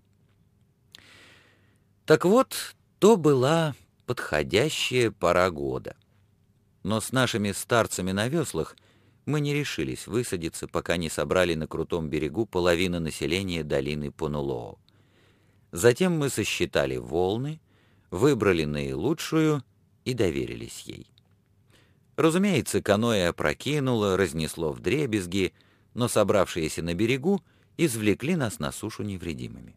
Так вот, то была подходящая пора года. Но с нашими старцами на веслах мы не решились высадиться, пока не собрали на крутом берегу половину населения долины Понулоо. Затем мы сосчитали волны, выбрали наилучшую и доверились ей. Разумеется, каноэ опрокинуло, разнесло вдребезги, но собравшиеся на берегу извлекли нас на сушу невредимыми.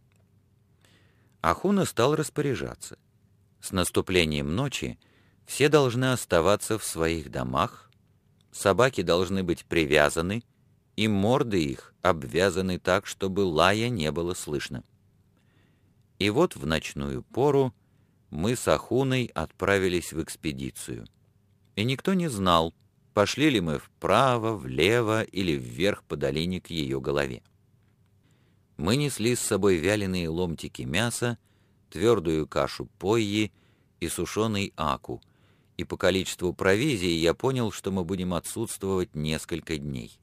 Ахуна стал распоряжаться. С наступлением ночи все должны оставаться в своих домах, собаки должны быть привязаны, и морды их обвязаны так, чтобы лая не было слышно. И вот в ночную пору мы с Ахуной отправились в экспедицию. И никто не знал, пошли ли мы вправо, влево или вверх по долине к ее голове. Мы несли с собой вяленые ломтики мяса, твердую кашу пойи и сушеный аку, и по количеству провизии я понял, что мы будем отсутствовать несколько дней.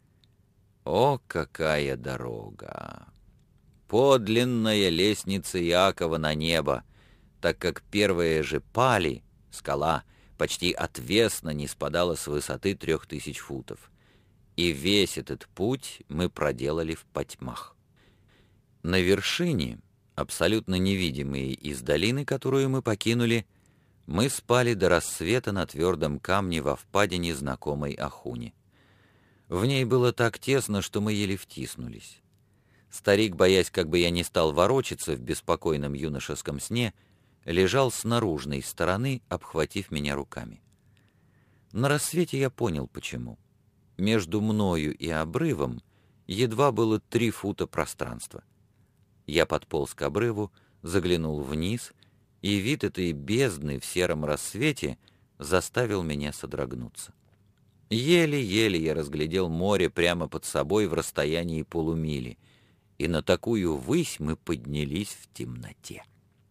О, какая дорога! Подлинная лестница Иакова на небо, так как первая же Пали, скала, почти отвесно не спадала с высоты 3000 футов. И весь этот путь мы проделали в потьмах. На вершине, абсолютно невидимые из долины, которую мы покинули, мы спали до рассвета на твердом камне во впадине знакомой Ахуне. В ней было так тесно, что мы еле втиснулись. Старик, боясь, как бы я не стал ворочаться в беспокойном юношеском сне, лежал с наружной стороны, обхватив меня руками. На рассвете я понял, почему. Между мною и обрывом едва было 3 фута пространства. Я подполз к обрыву, заглянул вниз, и вид этой бездны в сером рассвете заставил меня содрогнуться. Еле-еле я разглядел море прямо под собой в расстоянии полумили, и на такую высь мы поднялись в темноте.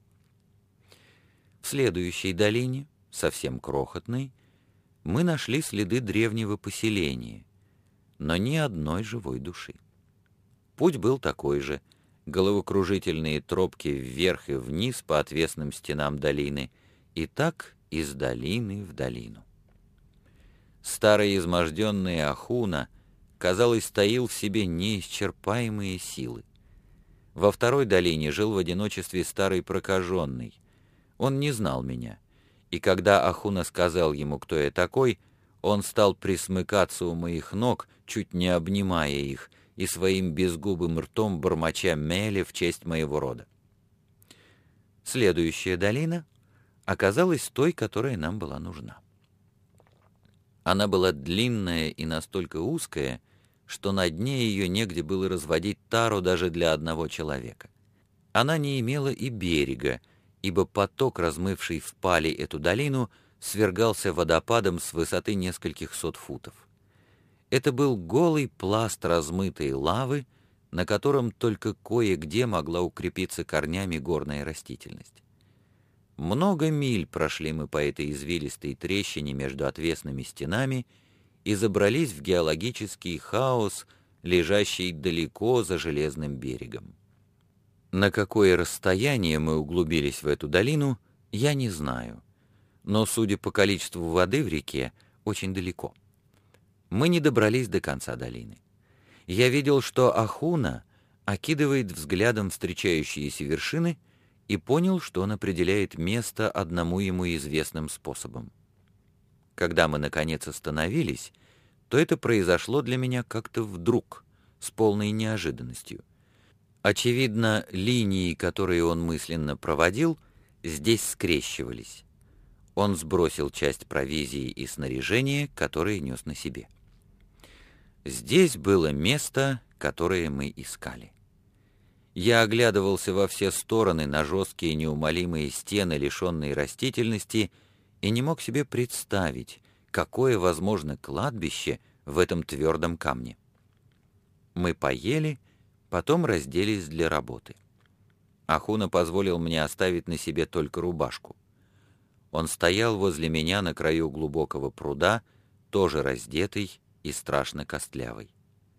В следующей долине, совсем крохотной, мы нашли следы древнего поселения, но ни одной живой души. Путь был такой же: головокружительные тропки вверх и вниз по отвесным стенам долины, и так из долины в долину. Старый изможденный Ахуна, казалось, таил в себе неисчерпаемые силы. Во второй долине жил в одиночестве старый прокаженный. Он не знал меня, и когда Ахуна сказал ему, кто я такой, Он стал присмыкаться у моих ног, чуть не обнимая их, и своим безгубым ртом бормоча мели в честь моего рода. Следующая долина оказалась той, которая нам была нужна. Она была длинная и настолько узкая, что на дне ее негде было разводить тару даже для одного человека. Она не имела и берега, ибо поток, размывший в пали эту долину, свергался водопадом с высоты нескольких сот футов. Это был голый пласт размытой лавы, на котором только кое-где могла укрепиться корнями горная растительность. Много миль прошли мы по этой извилистой трещине между отвесными стенами и забрались в геологический хаос, лежащий далеко за железным берегом. На какое расстояние мы углубились в эту долину, я не знаю, но, судя по количеству воды в реке, очень далеко. Мы не добрались до конца долины. Я видел, что Ахуна окидывает взглядом встречающиеся вершины и понял, что он определяет место одному ему известным способом. Когда мы, наконец, остановились, то это произошло для меня как-то вдруг, с полной неожиданностью. Очевидно, линии, которые он мысленно проводил, здесь скрещивались. Он сбросил часть провизии и снаряжения, которые нес на себе. Здесь было место, которое мы искали. Я оглядывался во все стороны на жесткие неумолимые стены, лишенные растительности, и не мог себе представить, какое возможно кладбище в этом твердом камне. Мы поели, потом разделись для работы. Ахуна позволил мне оставить на себе только рубашку. Он стоял возле меня на краю глубокого пруда, тоже раздетый и страшно костлявый.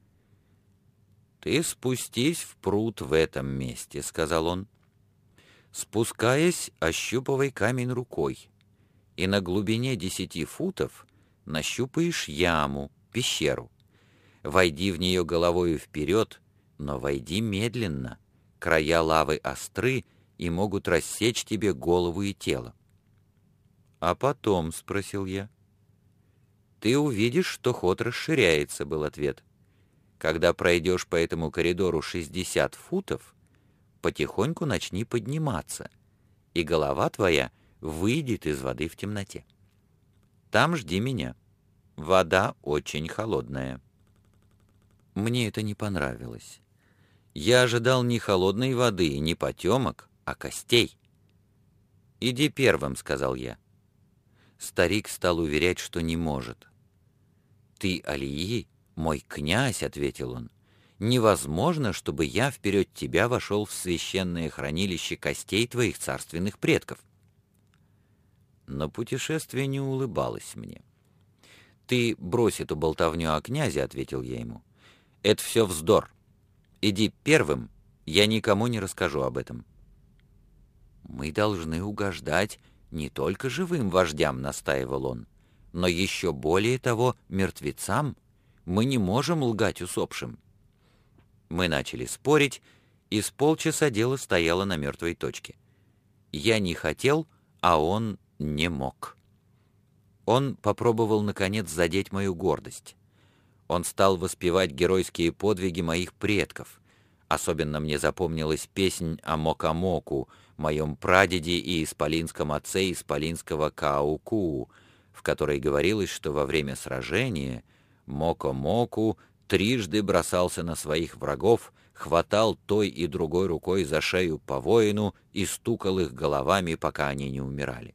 «Ты спустись в пруд в этом месте», — сказал он. «Спускаясь, ощупывай камень рукой, и на глубине 10 футов нащупаешь яму, пещеру. Войди в нее головою вперед, но войди медленно. Края лавы остры и могут рассечь тебе голову и тело». «А потом?» — спросил я. «Ты увидишь, что ход расширяется», — был ответ. «Когда пройдешь по этому коридору 60 футов, потихоньку начни подниматься, и голова твоя выйдет из воды в темноте. Там жди меня. Вода очень холодная». Мне это не понравилось. Я ожидал не холодной воды, не потемок, а костей. «Иди первым», — сказал я. Старик стал уверять, что не может. «Ты, Алии, мой князь», — ответил он. «Невозможно, чтобы я вперед тебя вошел в священное хранилище костей твоих царственных предков». Но путешествие не улыбалось мне. «Ты брось эту болтовню о князе», — ответил я ему. «Это все вздор. Иди первым, я никому не расскажу об этом». «Мы должны угождать не только живым вождям», — настаивал он, «но еще более того мертвецам. Мы не можем лгать усопшим». Мы начали спорить, и с полчаса дело стояло на мертвой точке. Я не хотел, а он не мог. Он попробовал, наконец, задеть мою гордость. Он стал воспевать геройские подвиги моих предков. Особенно мне запомнилась песнь о Мокамоку, моем прадеде и исполинском отце исполинского Каукуу, в которой говорилось, что во время сражения Мокамоку трижды бросался на своих врагов, хватал той и другой рукой за шею по воину и стукал их головами, пока они не умирали.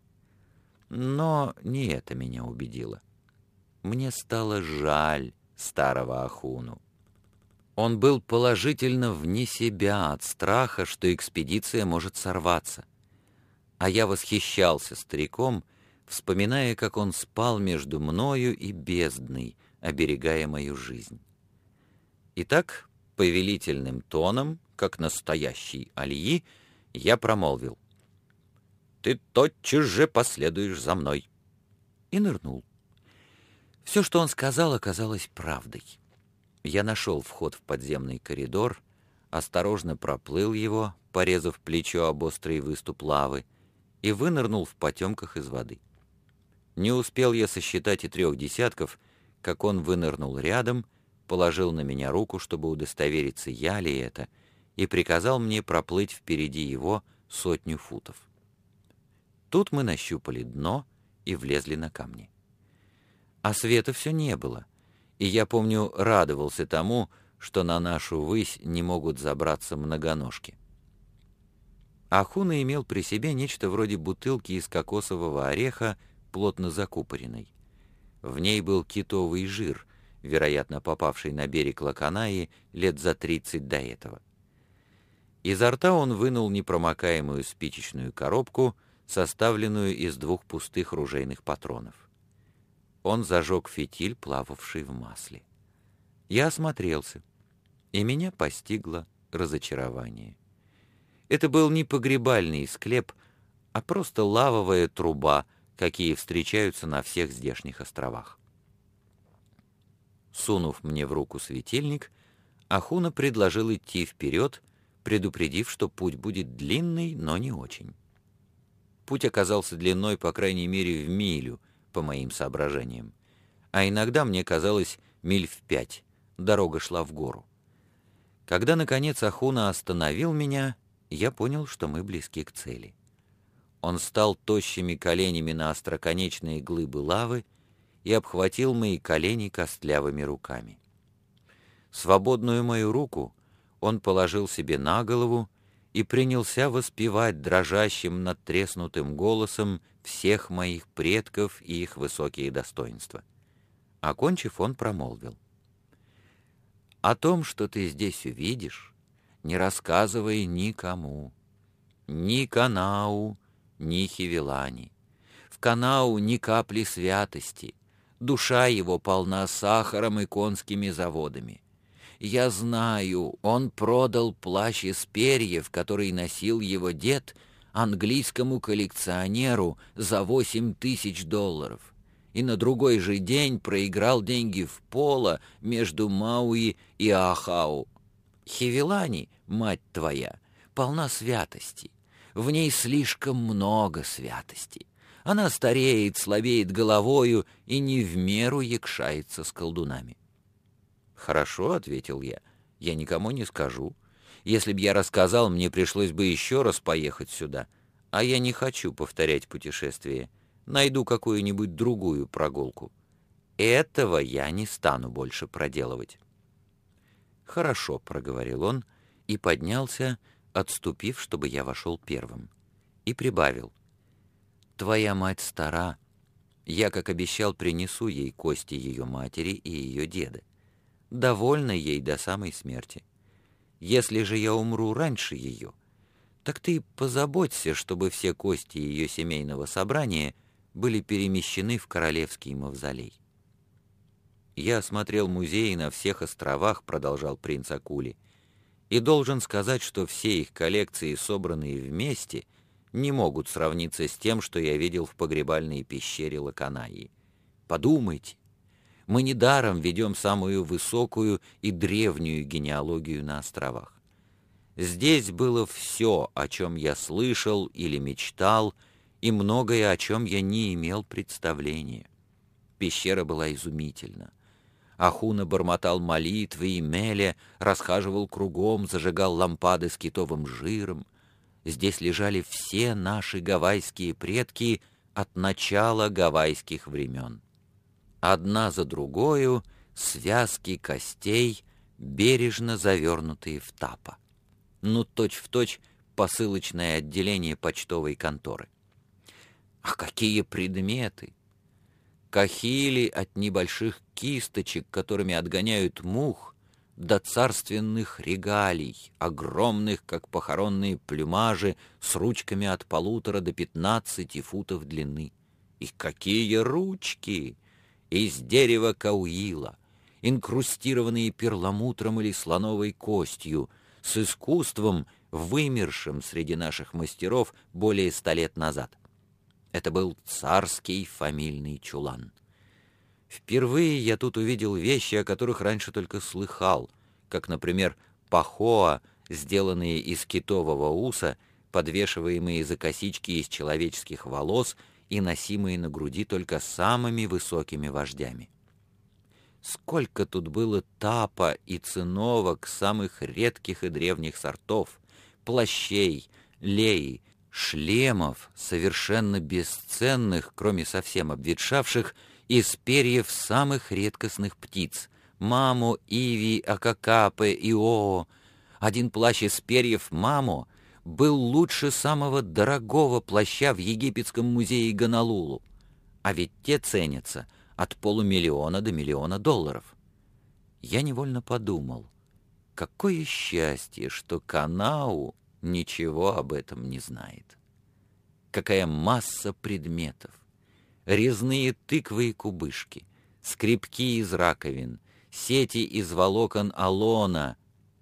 Но не это меня убедило. Мне стало жаль старого Ахуну. Он был положительно вне себя от страха, что экспедиция может сорваться. А я восхищался стариком, вспоминая, как он спал между мною и бездной, оберегая мою жизнь. Итак, повелительным тоном, как настоящий Алии, я промолвил: «Ты тотчас же последуешь за мной», и нырнул. Все, что он сказал, оказалось правдой. Я нашел вход в подземный коридор, осторожно проплыл его, порезав плечо об острый выступ лавы, и вынырнул в потемках из воды. Не успел я сосчитать и 3 десятков, как он вынырнул рядом, положил на меня руку, чтобы удостовериться, я ли это, и приказал мне проплыть впереди его 100 футов. Тут мы нащупали дно и влезли на камни. А света все не было, и я, помню, радовался тому, что на нашу высь не могут забраться многоножки. Ахуна имел при себе нечто вроде бутылки из кокосового ореха, плотно закупоренной. В ней был китовый жир, вероятно, попавший на берег Лаканаи лет за 30 до этого. Изо рта он вынул непромокаемую спичечную коробку, составленную из 2 пустых ружейных патронов. Он зажег фитиль, плававший в масле. Я осмотрелся, и меня постигло разочарование. Это был не погребальный склеп, а просто лавовая труба, какие встречаются на всех здешних островах. Сунув мне в руку светильник, Ахуна предложил идти вперед, предупредив, что путь будет длинный, но не очень. Путь оказался длиной, по крайней мере, в милю, по моим соображениям, а иногда мне казалось миль в 5, дорога шла в гору. Когда, наконец, Ахуна остановил меня, я понял, что мы близки к цели. Он стал тощими коленями на остроконечные глыбы лавы и обхватил мои колени костлявыми руками. Свободную мою руку он положил себе на голову и принялся воспевать дрожащим надтреснутым голосом всех моих предков и их высокие достоинства. Окончив, он промолвил: «О том, что ты здесь увидишь, не рассказывай никому, ни Канау, ни Хивелани. В Канау ни капли святости, душа его полна сахаром и конскими заводами. Я знаю, он продал плащ из перьев, который носил его дед, английскому коллекционеру за $8000, и на другой же день проиграл деньги в поло между Мауи и Ахау. Хивелани, мать твоя, полна святости. В ней слишком много святости. Она стареет, слабеет головою и не в меру якшается с колдунами». «Хорошо», — ответил я, — «я никому не скажу. Если б я рассказал, мне пришлось бы еще раз поехать сюда, а я не хочу повторять путешествие. Найду какую-нибудь другую прогулку. Этого я не стану больше проделывать». «Хорошо», — проговорил он и поднялся, отступив, чтобы я вошел первым, и прибавил: «Твоя мать стара. Я, как обещал, принесу ей кости ее матери и ее деда. Довольно ей до самой смерти. Если же я умру раньше ее, так ты позаботься, чтобы все кости ее семейного собрания были перемещены в королевский мавзолей». «Я осмотрел музеи на всех островах», — продолжал принц Акули, «и должен сказать, что все их коллекции, собранные вместе, не могут сравниться с тем, что я видел в погребальной пещере Лаканаи. Подумайте, мы недаром ведем самую высокую и древнюю генеалогию на островах. Здесь было все, о чем я слышал или мечтал, и многое, о чем я не имел представления. Пещера была изумительна. Ахуна бормотал молитвы, и Меле расхаживал кругом, зажигал лампады с китовым жиром. Здесь лежали все наши гавайские предки от начала гавайских времен. Одна за другою связки костей, бережно завернутые в тапа. Ну, точь-в-точь посылочное отделение почтовой конторы. А какие предметы! Кахили от небольших кисточек, которыми отгоняют мух, до царственных регалий, огромных, как похоронные плюмажи, с ручками от 1,5 до 15 футов длины. И какие ручки! Из дерева кауила, инкрустированные перламутром или слоновой костью, с искусством, вымершим среди наших мастеров более 100 лет назад. Это был царский фамильный чулан. Впервые я тут увидел вещи, о которых раньше только слыхал, как, например, пахоа, сделанные из китового уса, подвешиваемые за косички из человеческих волос и носимые на груди только самыми высокими вождями. Сколько тут было тапа и циновок самых редких и древних сортов, плащей, лей, шлемов, совершенно бесценных, кроме совсем обветшавших, из перьев самых редкостных птиц — мамо, иви, акакапе, иоо. Один плащ из перьев мамо был лучше самого дорогого плаща в египетском музее Гонолулу, а ведь те ценятся от $500 000 до $1 000 000. Я невольно подумал, какое счастье, что Канау ничего об этом не знает. Какая масса предметов! Резные тыквы и кубышки, скребки из раковин, сети из волокон алона,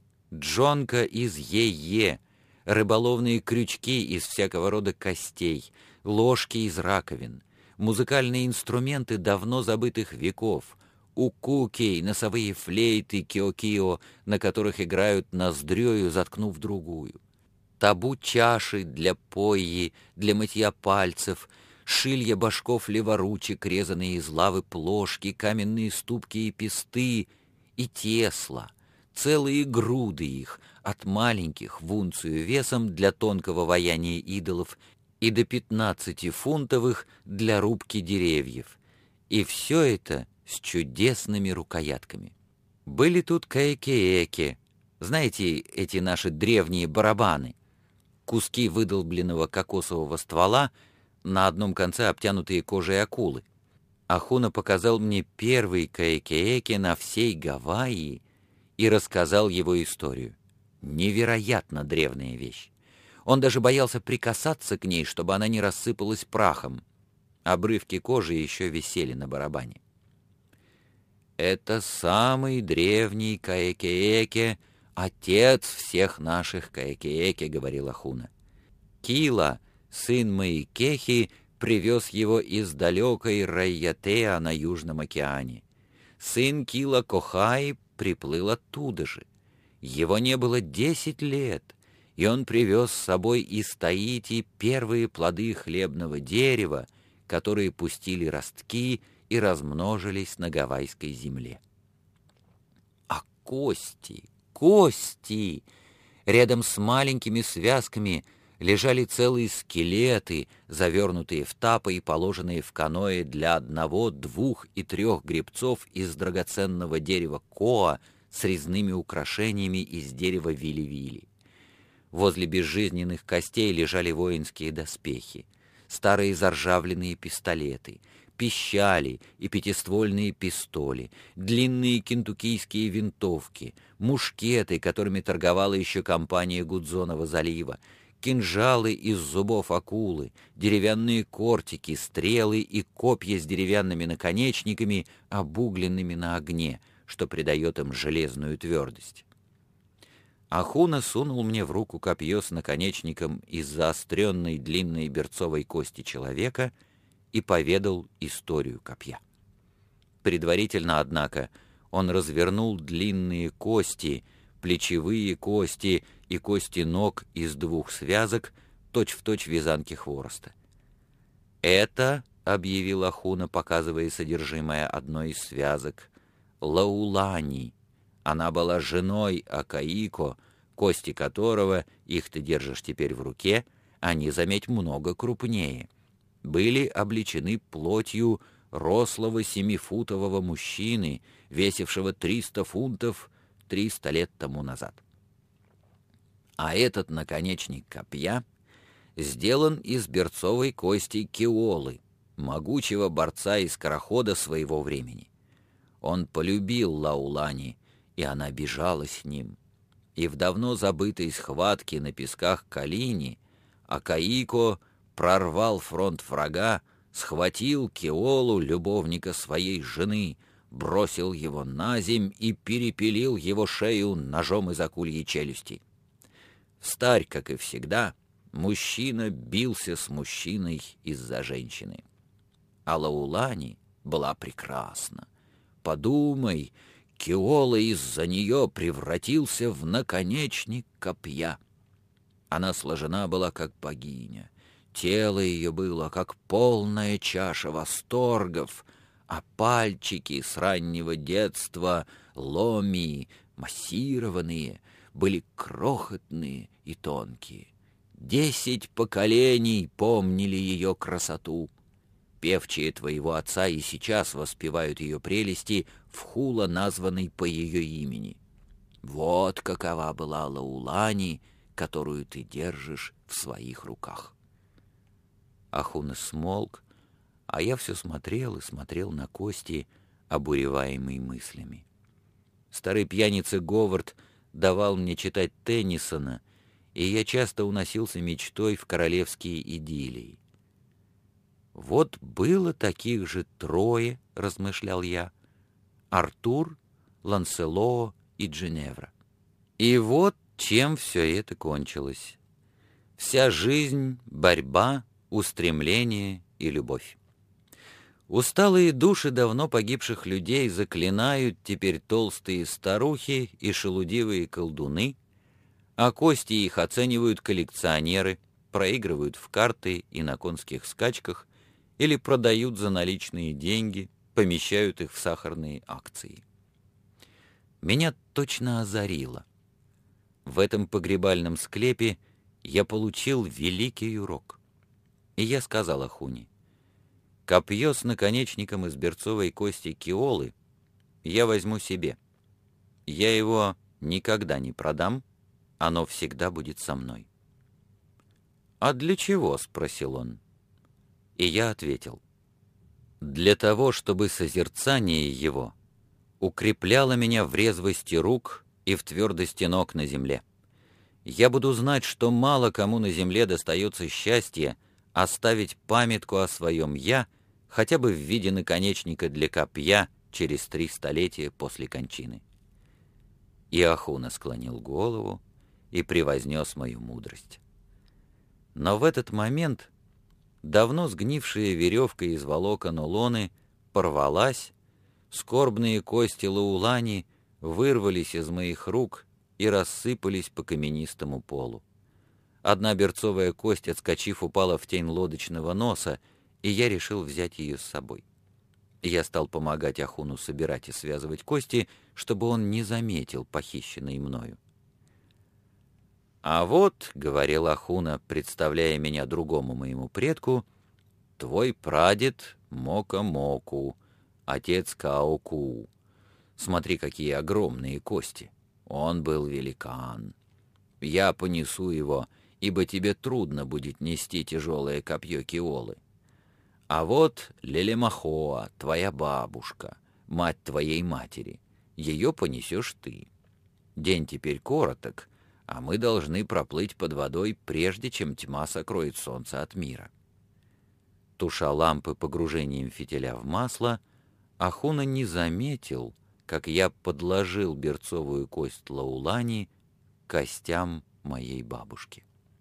джонка из е-е, рыболовные крючки из всякого рода костей, ложки из раковин, музыкальные инструменты давно забытых веков, укуки, носовые флейты кио-кио, на которых играют ноздрёю, заткнув другую, табу чаши для пойи, для мытья пальцев, шилья башков леворучек, резанные из лавы плошки, каменные ступки и песты, и тесла, целые груды их, от маленьких в унцию весом для тонкого ваяния идолов и до 15-фунтовых для рубки деревьев. И все это с чудесными рукоятками. Были тут каэке-эке, знаете, эти наши древние барабаны, куски выдолбленного кокосового ствола, на одном конце обтянутые кожей акулы. Ахуна показал мне первый каэке-эке на всей Гавайи и рассказал его историю. Невероятно древняя вещь. Он даже боялся прикасаться к ней, чтобы она не рассыпалась прахом. Обрывки кожи еще висели на барабане. «Это самый древний каэке-эке, отец всех наших каэке-эке», — говорил Ахуна. «Кила, сын Маикехи, привез его из далекой Райятеа на Южном океане. Сын Кила Кохай приплыл оттуда же. Его не было 10 лет, и он привез с собой из Таити первые плоды хлебного дерева, которые пустили ростки и размножились на гавайской земле. А кости, кости! Рядом с маленькими связками лежали целые скелеты, завернутые в тапы и положенные в каноэ для 1, 2 и 3 гребцов из драгоценного дерева коа с резными украшениями из дерева вили-вили. Возле безжизненных костей лежали воинские доспехи, старые заржавленные пистолеты, пищали и пятиствольные пистоли, длинные кентуккийские винтовки, мушкеты, которыми торговала еще компания Гудзонова залива, кинжалы из зубов акулы, деревянные кортики, стрелы и копья с деревянными наконечниками, обугленными на огне, что придает им железную твердость. Ахуна сунул мне в руку копье с наконечником из заостренной длинной берцовой кости человека и поведал историю копья. Предварительно, однако, он развернул длинные кости, плечевые кости и кости ног из 2 связок, точь-в-точь вязанки хвороста. «Это, — объявил Ахуна, показывая содержимое одной из связок, — Лаулани. Она была женой Акаико, кости которого, их ты держишь теперь в руке, они, заметь, много крупнее, были облечены плотью рослого 7-футового мужчины, весившего 300 фунтов 300 лет тому назад. А этот наконечник копья сделан из берцовой кости Кеолы, могучего борца и скорохода своего времени. Он полюбил Лаулани, и она бежала с ним. И в давно забытой схватке на песках Калини Акаико прорвал фронт врага, схватил Кеолу, любовника своей жены, бросил его на земь и перепилил его шею ножом из акульей челюсти. Встарь, как и всегда, мужчина бился с мужчиной из-за женщины. А Лаулани была прекрасна. Подумай, Кеола из-за нее превратился в наконечник копья. Она сложена была как богиня, Тело ее было, как полная чаша восторгов, а пальчики с раннего детства, ломии, массированные, были крохотные и тонкие. 10 поколений помнили ее красоту. Певчие твоего отца и сейчас воспевают ее прелести в хула, названной по ее имени. Вот какова была Лаулани, которую ты держишь в своих руках. Ахуна смолк, а я все смотрел и смотрел на Кости, обуреваемый мыслями. Старый пьяница Говард давал мне читать Теннисона, и я часто уносился мечтой в королевские идиллии. «Вот было таких же 3, — размышлял я, — Артур, Лансело и Джиневра. И вот чем все это кончилось. Вся жизнь — борьба, устремление и любовь. Усталые души давно погибших людей заклинают теперь толстые старухи и шелудивые колдуны, а кости их оценивают коллекционеры, проигрывают в карты и на конских скачках или продают за наличные деньги, помещают их в сахарные акции. Меня точно озарило. В этом погребальном склепе я получил великий урок. И я сказал Ахуне: копье с наконечником из берцовой кости киолы я возьму себе. Я его никогда не продам, оно всегда будет со мной. «А для чего?» — спросил он. И я ответил: для того, чтобы созерцание его укрепляло меня в резвости рук и в твердости ног на земле. Я буду знать, что мало кому на земле достается счастье оставить памятку о своем «я», хотя бы в виде наконечника для копья через 3 столетия после кончины. И Ахуна склонил голову и превознес мою мудрость. Но в этот момент давно сгнившая веревка из волокон Улоны порвалась, скорбные кости Лаулани вырвались из моих рук и рассыпались по каменистому полу. Одна берцовая кость, отскочив, упала в тень лодочного носа, и я решил взять ее с собой. Я стал помогать Ахуну собирать и связывать кости, чтобы он не заметил похищенной мною. «А вот, — говорил Ахуна, представляя меня другому моему предку, — твой прадед Мока-Моку, отец Каоку. Смотри, какие огромные кости. Он был великан. Я понесу его, ибо тебе трудно будет нести тяжелое копье Киолы. А вот Лелемахоа, твоя бабушка, мать твоей матери. Ее понесешь ты. День теперь короток, а мы должны проплыть под водой, прежде чем тьма сокроет солнце от мира». Туша лампы погружением фитиля в масло, Ахуна не заметил, как я подложил берцовую кость Лаулани к костям моей бабушки.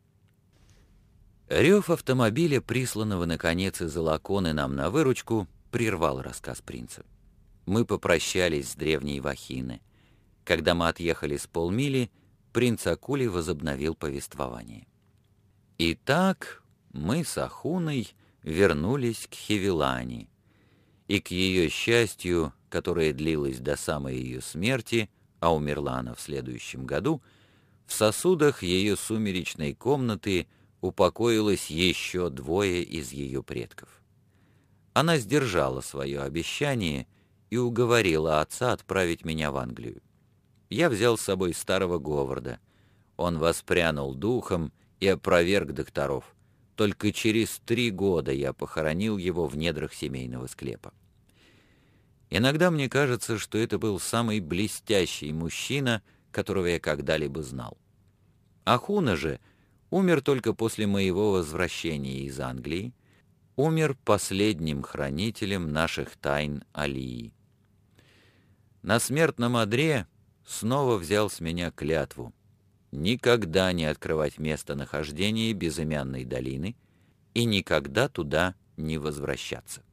Рев автомобиля, присланного наконец из Алаконы нам на выручку, прервал рассказ принца. Мы попрощались с древней Вахины. Когда мы отъехали с полмили, принц Акули возобновил повествование. Итак, мы с Ахуной вернулись к Хевилани, и к ее счастью, которое длилось до самой ее смерти, а умерла она в следующем году, в сосудах ее сумеречной комнаты упокоилось еще 2 из ее предков. Она сдержала свое обещание и уговорила отца отправить меня в Англию. Я взял с собой старого Говарда. Он воспрянул духом и опроверг докторов. Только через 3 года я похоронил его в недрах семейного склепа. Иногда мне кажется, что это был самый блестящий мужчина, которого я когда-либо знал. Ахуна же умер только после моего возвращения из Англии, умер последним хранителем наших тайн Алии. На смертном одре снова взял с меня клятву никогда не открывать местонахождение безымянной долины и никогда туда не возвращаться.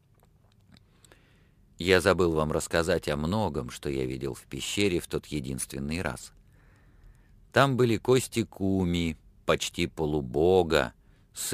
Я забыл вам рассказать о многом, что я видел в пещере в тот единственный раз. Там были кости Куми, почти полубога, сына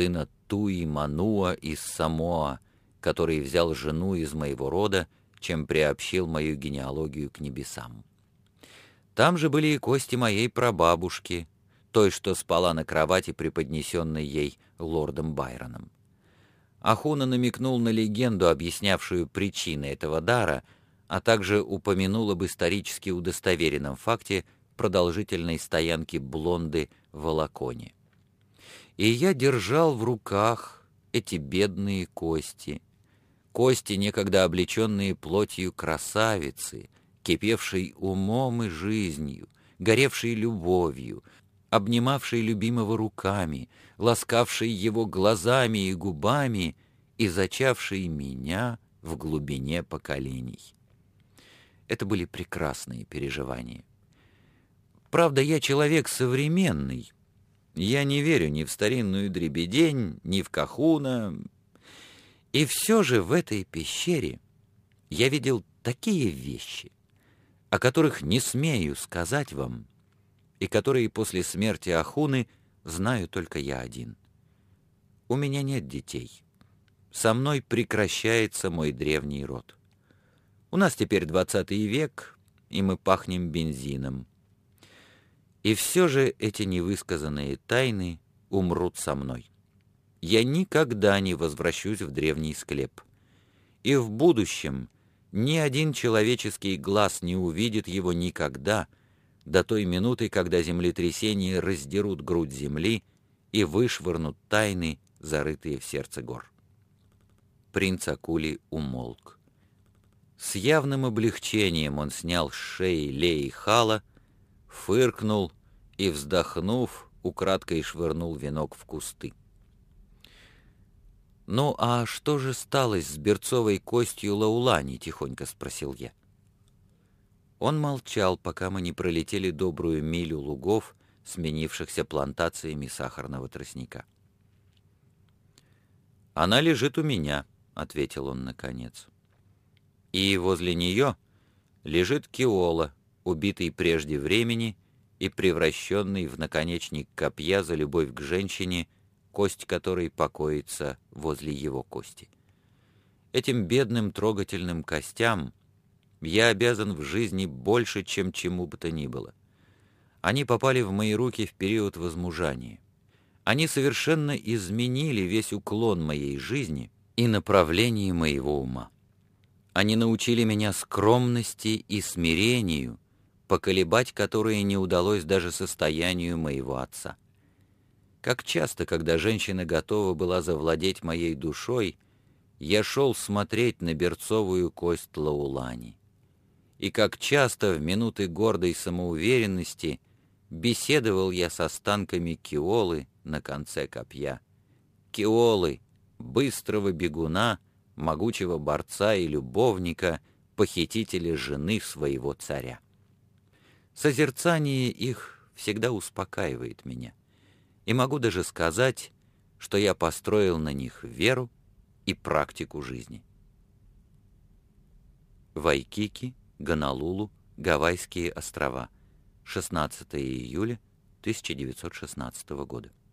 Туи-Мануа из Самоа, который взял жену из моего рода, чем приобщил мою генеалогию к небесам. Там же были и кости моей прабабушки, той, что спала на кровати, преподнесенной ей лордом Байроном. Ахуна намекнул на легенду, объяснявшую причины этого дара, а также упомянул об исторически удостоверенном факте продолжительной стоянки Блонды в Алаконе. И я держал в руках эти бедные кости, некогда облеченные плотью красавицы, кипевшей умом и жизнью, горевшей любовью, обнимавшей любимого руками, ласкавшей его глазами и губами и зачавшей меня в глубине поколений. Это были прекрасные переживания. Правда, я человек современный. Я не верю ни в старинную дребедень, ни в Кахуна. И все же в этой пещере я видел такие вещи, о которых не смею сказать вам, и которые после смерти Ахуны знаю только я один. У меня нет детей. Со мной прекращается мой древний род. У нас теперь 20 век, и мы пахнем бензином. И все же эти невысказанные тайны умрут со мной. Я никогда не возвращусь в древний склеп. И в будущем ни один человеческий глаз не увидит его никогда, до той минуты, когда землетрясения раздерут грудь земли и вышвырнут тайны, зарытые в сердце гор. Принц Акули умолк. С явным облегчением он снял с шеи Леи Хала, фыркнул и, вздохнув, украдкой швырнул венок в кусты. «Ну, а что же сталось с берцовой костью Лаулани?» — тихонько спросил я. Он молчал, пока мы не пролетели добрую милю лугов, сменившихся плантациями сахарного тростника. «Она лежит у меня», — ответил он наконец. «И возле нее лежит Киола, убитый прежде времени и превращенный в наконечник копья за любовь к женщине, кость которой покоится возле его кости. Этим бедным трогательным костям я обязан в жизни больше, чем чему бы то ни было. Они попали в мои руки в период возмужания. Они совершенно изменили весь уклон моей жизни и направление моего ума. Они научили меня скромности и смирению, поколебать которые не удалось даже состоянию моего отца. Как часто, когда женщина готова была завладеть моей душой, я шел смотреть на берцовую кость Лаулани. И как часто в минуты гордой самоуверенности беседовал я с останками Киолы на конце копья. Киолы, быстрого бегуна, могучего борца и любовника, похитителя жены своего царя. Созерцание их всегда успокаивает меня, и могу даже сказать, что я построил на них веру и практику жизни. Вайкики, Гонолулу, Гавайские острова, 16 июля 1916 года.